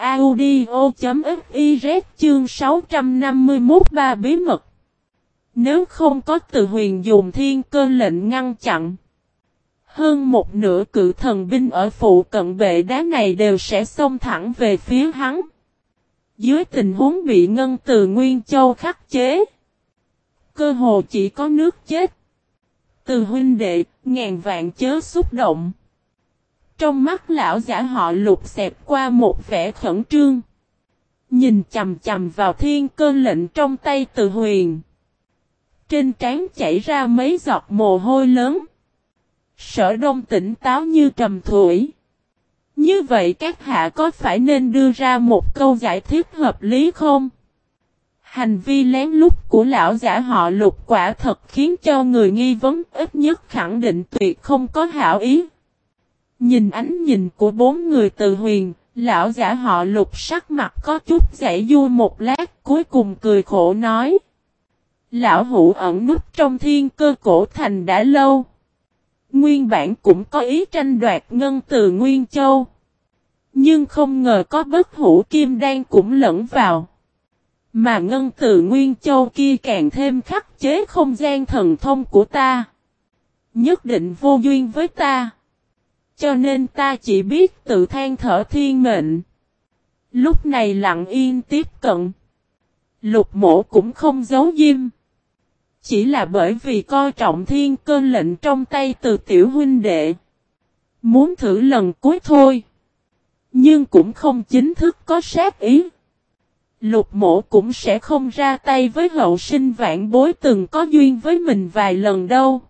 audio.fiz chương sáu trăm năm mươi mốt ba bí mật. Nếu không có Từ Huyền dùng thiên cơ lệnh ngăn chặn, hơn một nửa cự thần binh ở phụ cận bệ đá này đều sẽ xông thẳng về phía hắn. Dưới tình huống bị Ngân Từ Nguyên Châu khắc chế, cơ hồ chỉ có nước chết. Từ huynh đệ, ngàn vạn chớ xúc động. Trong mắt lão giả họ Lục xẹt qua một vẻ khẩn trương. Nhìn chầm chầm vào thiên cơ lệnh trong tay Từ Huyền. Trên trán chảy ra mấy giọt mồ hôi lớn. Sở Đông tỉnh táo như trầm thủy. Như vậy các hạ có phải nên đưa ra một câu giải thích hợp lý không? Hành vi lén lút của lão giả họ Lục quả thật khiến cho người nghi vấn, ít nhất khẳng định tuyệt không có hảo ý. Nhìn ánh nhìn của bốn người Từ Huyền, lão giả họ Lục sắc mặt có chút giãy giụa một lát, cuối cùng cười khổ nói: Lão hữu ẩn núp trong thiên cơ cổ thành đã lâu. Nguyên bản cũng có ý tranh đoạt Ngân Từ Nguyên Châu, nhưng không ngờ có bất hủ kim đan cũng lẫn vào. Mà Ngân Từ Nguyên Châu kia càng thêm khắc chế không gian thần thông của ta. Nhất định vô duyên với ta. Cho nên ta chỉ biết tự than thở thiên mệnh. Lúc này lặng yên tiếp cận. Lục Mộ cũng không giấu diêm. Chỉ là bởi vì coi trọng thiên cơ lệnh trong tay từ tiểu huynh đệ. Muốn thử lần cuối thôi. Nhưng cũng không chính thức có sát ý. Lục Mỗ cũng sẽ không ra tay với hậu sinh vãn bối từng có duyên với mình vài lần đâu.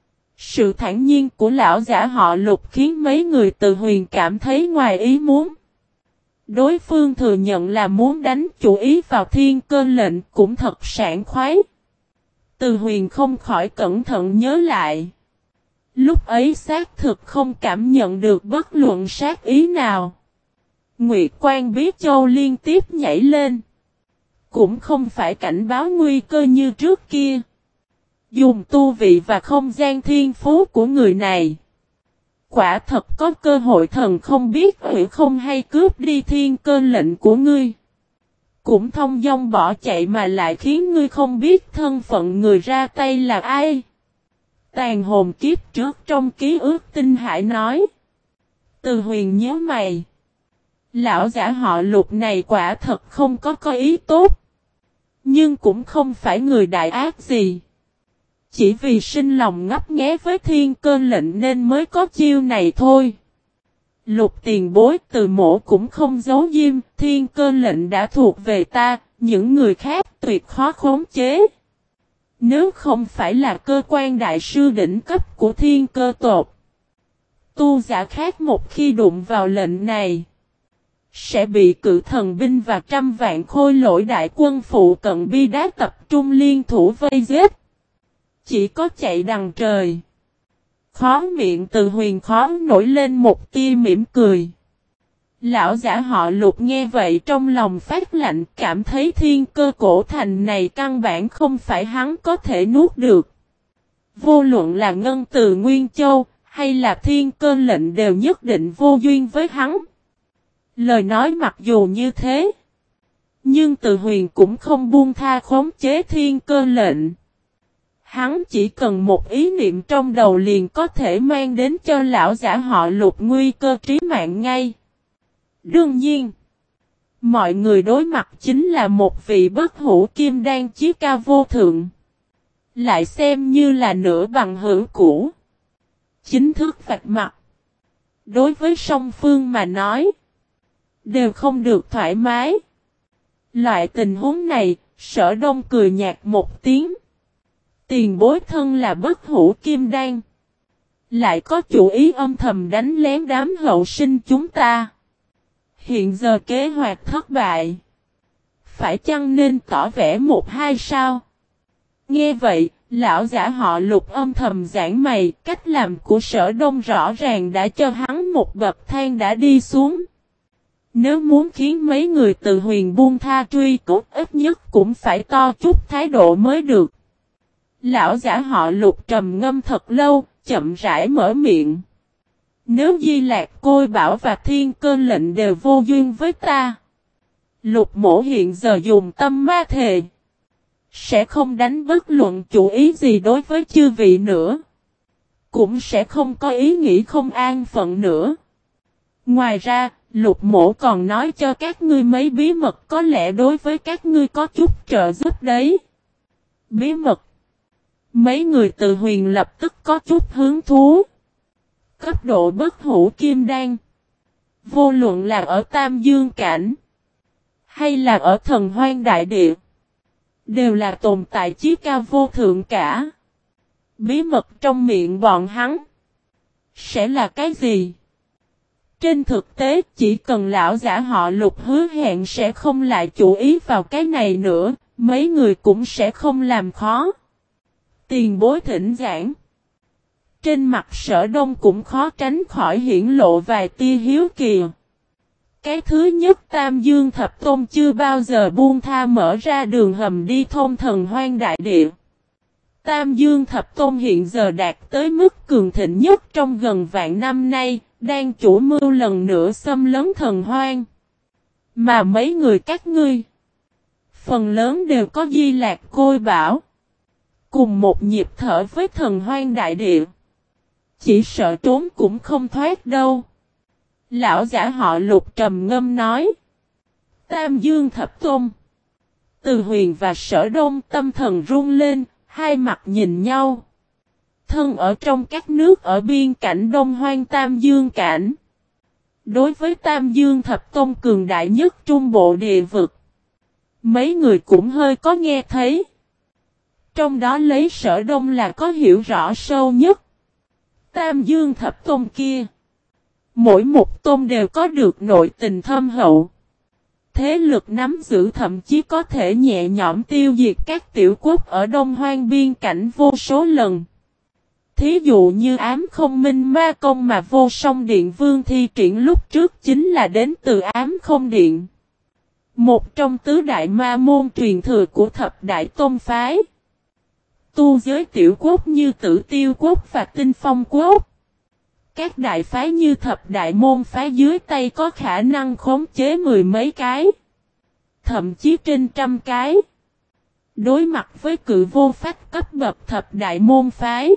Sự thản nhiên của lão giả họ Lục khiến mấy người Từ Huyền cảm thấy ngoài ý muốn. Đối phương thừa nhận là muốn đánh chủ ý vào thiên cơ lệnh cũng thật sảng khoái. Từ Huyền không khỏi cẩn thận nhớ lại. Lúc ấy xác thực không cảm nhận được bất luận sát ý nào. Nguyệt Quan Bí Châu liên tiếp nhảy lên. Cũng không phải cảnh báo nguy cơ như trước kia. Dùng tu vị và không gian thiên phú của người này. Quả thật có cơ hội thần không biết hủy không hay cướp đi thiên cơ lệnh của ngươi. Cũng thông dong bỏ chạy mà lại khiến ngươi không biết thân phận người ra tay là ai. Tàn hồn kiếp trước trong ký ức tinh hải nói. Từ Huyền nhớ mày. Lão giả họ Lục này quả thật không có có ý tốt. Nhưng cũng không phải người đại ác gì. Chỉ vì sinh lòng ngấp nghé với thiên cơ lệnh nên mới có chiêu này thôi. Lục tiền bối Từ Mỗ cũng không giấu diêm, thiên cơ lệnh đã thuộc về ta, những người khác tuyệt khó khống chế. Nếu không phải là cơ quan đại sư đỉnh cấp của thiên cơ tộc, tu giả khác một khi đụng vào lệnh này, sẽ bị cự thần binh và trăm vạn khôi lỗi đại quân phụ cận bi đá tập trung liên thủ vây giết. Chỉ có chạy đằng trời. Khó miệng Từ Huyền khó nổi lên một tia mỉm cười. Lão giả họ Lục nghe vậy trong lòng phát lạnh, cảm thấy thiên cơ cổ thành này căn bản không phải hắn có thể nuốt được. Vô luận là Ngân Từ Nguyên Châu hay là thiên cơ lệnh đều nhất định vô duyên với hắn. Lời nói mặc dù như thế, nhưng Từ Huyền cũng không buông tha khống chế thiên cơ lệnh. Hắn chỉ cần một ý niệm trong đầu liền có thể mang đến cho lão giả họ Lục nguy cơ trí mạng ngay. Đương nhiên, mọi người đối mặt chính là một vị bất hủ kim đan chí cao vô thượng. Lại xem như là nửa bằng hữu cũ. Chính thức vạch mặt. Đối với song phương mà nói, đều không được thoải mái. Loại tình huống này, Sở Đông cười nhạt một tiếng. Tiền bối thân là bất hủ kim đan. Lại có chủ ý âm thầm đánh lén đám hậu sinh chúng ta. Hiện giờ kế hoạch thất bại. Phải chăng nên tỏ vẻ một hai sao? Nghe vậy, lão giả họ Lục âm thầm giãn mày. Cách làm của Sở Đông rõ ràng đã cho hắn một bậc thang đã đi xuống. Nếu muốn khiến mấy người Từ Huyền buông tha truy cốt ít nhất cũng phải to chút thái độ mới được. Lão giả họ Lục trầm ngâm thật lâu, chậm rãi mở miệng. Nếu Di Lạc Côi Bảo và thiên cơ lệnh đều vô duyên với ta, Lục Mỗ hiện giờ dùng tâm ma thề, sẽ không đánh bất luận chủ ý gì đối với chư vị nữa. Cũng sẽ không có ý nghĩ không an phận nữa. Ngoài ra, Lục Mỗ còn nói cho các ngươi mấy bí mật có lẽ đối với các ngươi có chút trợ giúp đấy. Bí mật. Mấy người Từ Huyền lập tức có chút hứng thú. Cấp độ bất hủ kim đan. Vô luận là ở Tam Dương Cảnh, hay là ở Thần Hoang Đại Địa, đều là tồn tại chí cao vô thượng cả. Bí mật trong miệng bọn hắn sẽ là cái gì? Trên thực tế chỉ cần lão giả họ Lục hứa hẹn sẽ không lại chủ ý vào cái này nữa, mấy người cũng sẽ không làm khó. Tiền bối thỉnh giảng. Trên mặt Sở Đông cũng khó tránh khỏi hiển lộ vài tia hiếu kỳ. Cái thứ nhất, Tam Dương Thập Tôn chưa bao giờ buông tha mở ra đường hầm đi thông Thần Hoang Đại Địa. Tam Dương Thập Tôn hiện giờ đạt tới mức cường thịnh nhất trong gần vạn năm nay, đang chủ mưu lần nữa xâm lấn Thần Hoang. Mà mấy người các ngươi, phần lớn đều có Di Lạc Côi Bảo, cùng một nhịp thở với Thần Hoang Đại Địa. Chỉ sợ trốn cũng không thoát đâu. Lão giả họ Lục trầm ngâm nói. Tam Dương Thập Tôn. Từ Huyền và Sở Đông tâm thần run lên, hai mặt nhìn nhau. Thân ở trong các nước ở biên cảnh Đông Hoang Tam Dương Cảnh. Đối với Tam Dương Thập Tôn cường đại nhất trung bộ địa vực, Mấy người cũng hơi có nghe thấy. Trong đó lấy Sở Đông là có hiểu rõ sâu nhất. Tam Dương thập tôn kia. Mỗi một tôn đều có được nội tình thâm hậu. Thế lực nắm giữ thậm chí có thể nhẹ nhõm tiêu diệt các tiểu quốc ở Đông Hoang biên cảnh vô số lần. Thí dụ như ám không minh ma công mà Vô Song Điện Vương thi triển lúc trước chính là đến từ ám không điện. Một trong tứ đại ma môn truyền thừa của thập đại tôn phái. Tu giới tiểu quốc như Tử Tiêu Quốc và Tinh Phong Quốc. Các đại phái như thập đại môn phái dưới tay có khả năng khống chế mười mấy cái. Thậm chí trên trăm cái. Đối mặt với cự vô phách cấp bậc thập đại môn phái.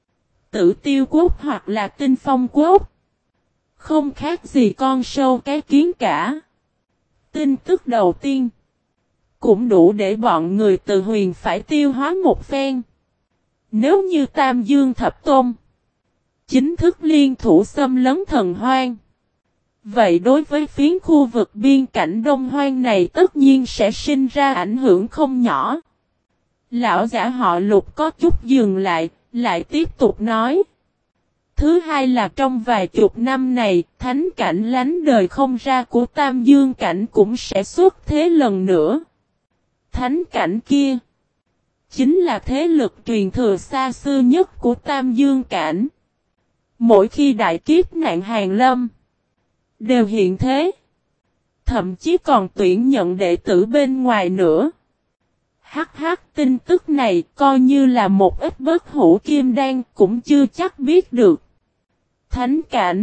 Tử Tiêu Quốc hoặc là Tinh Phong Quốc. Không khác gì con sâu cái kiến cả. Tin tức đầu tiên. Cũng đủ để bọn người từ huyền phải tiêu hóa một phen. Nếu như Tam Dương Thập Tôn chính thức liên thủ xâm lấn Thần Hoang. Vậy đối với phiến khu vực biên cảnh Đông Hoang này tất nhiên sẽ sinh ra ảnh hưởng không nhỏ. Lão giả họ Lục có chút dừng lại, lại tiếp tục nói. Thứ hai là trong vài chục năm này, thánh cảnh lánh đời không ra của Tam Dương cảnh cũng sẽ xuất thế lần nữa. Thánh cảnh kia chính là thế lực truyền thừa xa xưa nhất của Tam Dương cảnh. Mỗi khi đại kiếp nạn hàng lâm, đều hiện thế. Thậm chí còn tuyển nhận đệ tử bên ngoài nữa. Hắc hắc, tin tức này coi như là một ít bất hủ kim đan cũng chưa chắc biết được. Thánh cảnh.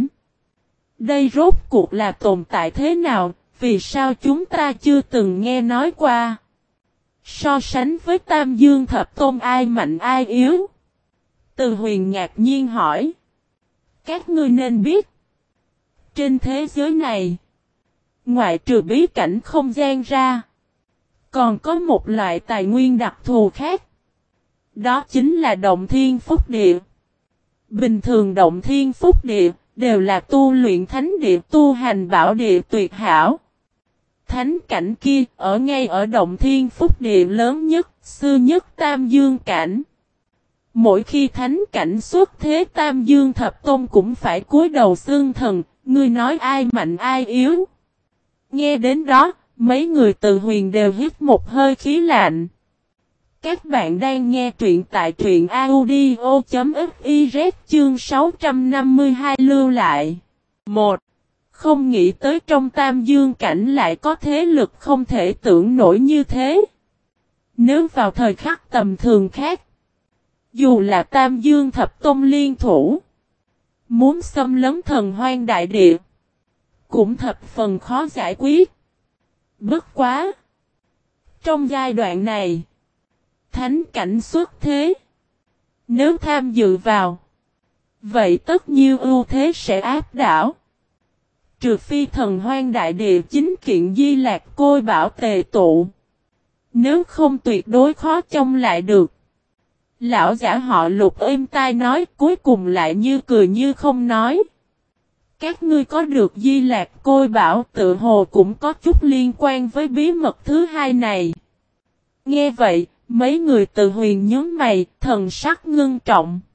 Đây rốt cuộc là tồn tại thế nào, vì sao chúng ta chưa từng nghe nói qua. So sánh với Tam Dương Thập Tôn ai mạnh ai yếu. Từ Huyền ngạc nhiên hỏi. Các ngươi nên biết. Trên thế giới này, ngoại trừ bí cảnh không gian ra, còn có một loại tài nguyên đặc thù khác. Đó chính là động thiên phúc địa. Bình thường động thiên phúc địa đều là tu luyện thánh địa, tu hành bảo địa tuyệt hảo. Thánh cảnh kia ở ngay ở động thiên phúc địa lớn nhất, xưa nhất Tam Dương cảnh. Mỗi khi thánh cảnh xuất thế Tam Dương Thập Tôn cũng phải cúi đầu xương thần, ngươi nói ai mạnh ai yếu. Nghe đến đó, mấy người từ huyền đều hít một hơi khí lạnh. Các bạn đang nghe truyện tại truyện audio.fiz chương sáu trăm năm mươi hai lưu lại. một. Không nghĩ tới trong Tam Dương cảnh lại có thế lực không thể tưởng nổi như thế. Nếu vào thời khắc tầm thường khác, dù là Tam Dương Thập Tôn liên thủ, muốn xâm lấn Thần Hoang đại địa, cũng thập phần khó giải quyết. Bất quá! Trong giai đoạn này, thánh cảnh xuất thế. Nếu tham dự vào, vậy tất nhiên ưu thế sẽ áp đảo. Trừ phi Thần Hoang đại địa chính kiện Di Lạc Côi Bảo tề tụ. Nếu không tuyệt đối khó trông lại được. Lão giả họ Lục êm tai nói, cuối cùng lại như cười như không nói. Các ngươi có được Di Lạc Côi Bảo tự hồ cũng có chút liên quan với bí mật thứ hai này. Nghe vậy, mấy người từ huyền nhướng mày, thần sắc ngưng trọng.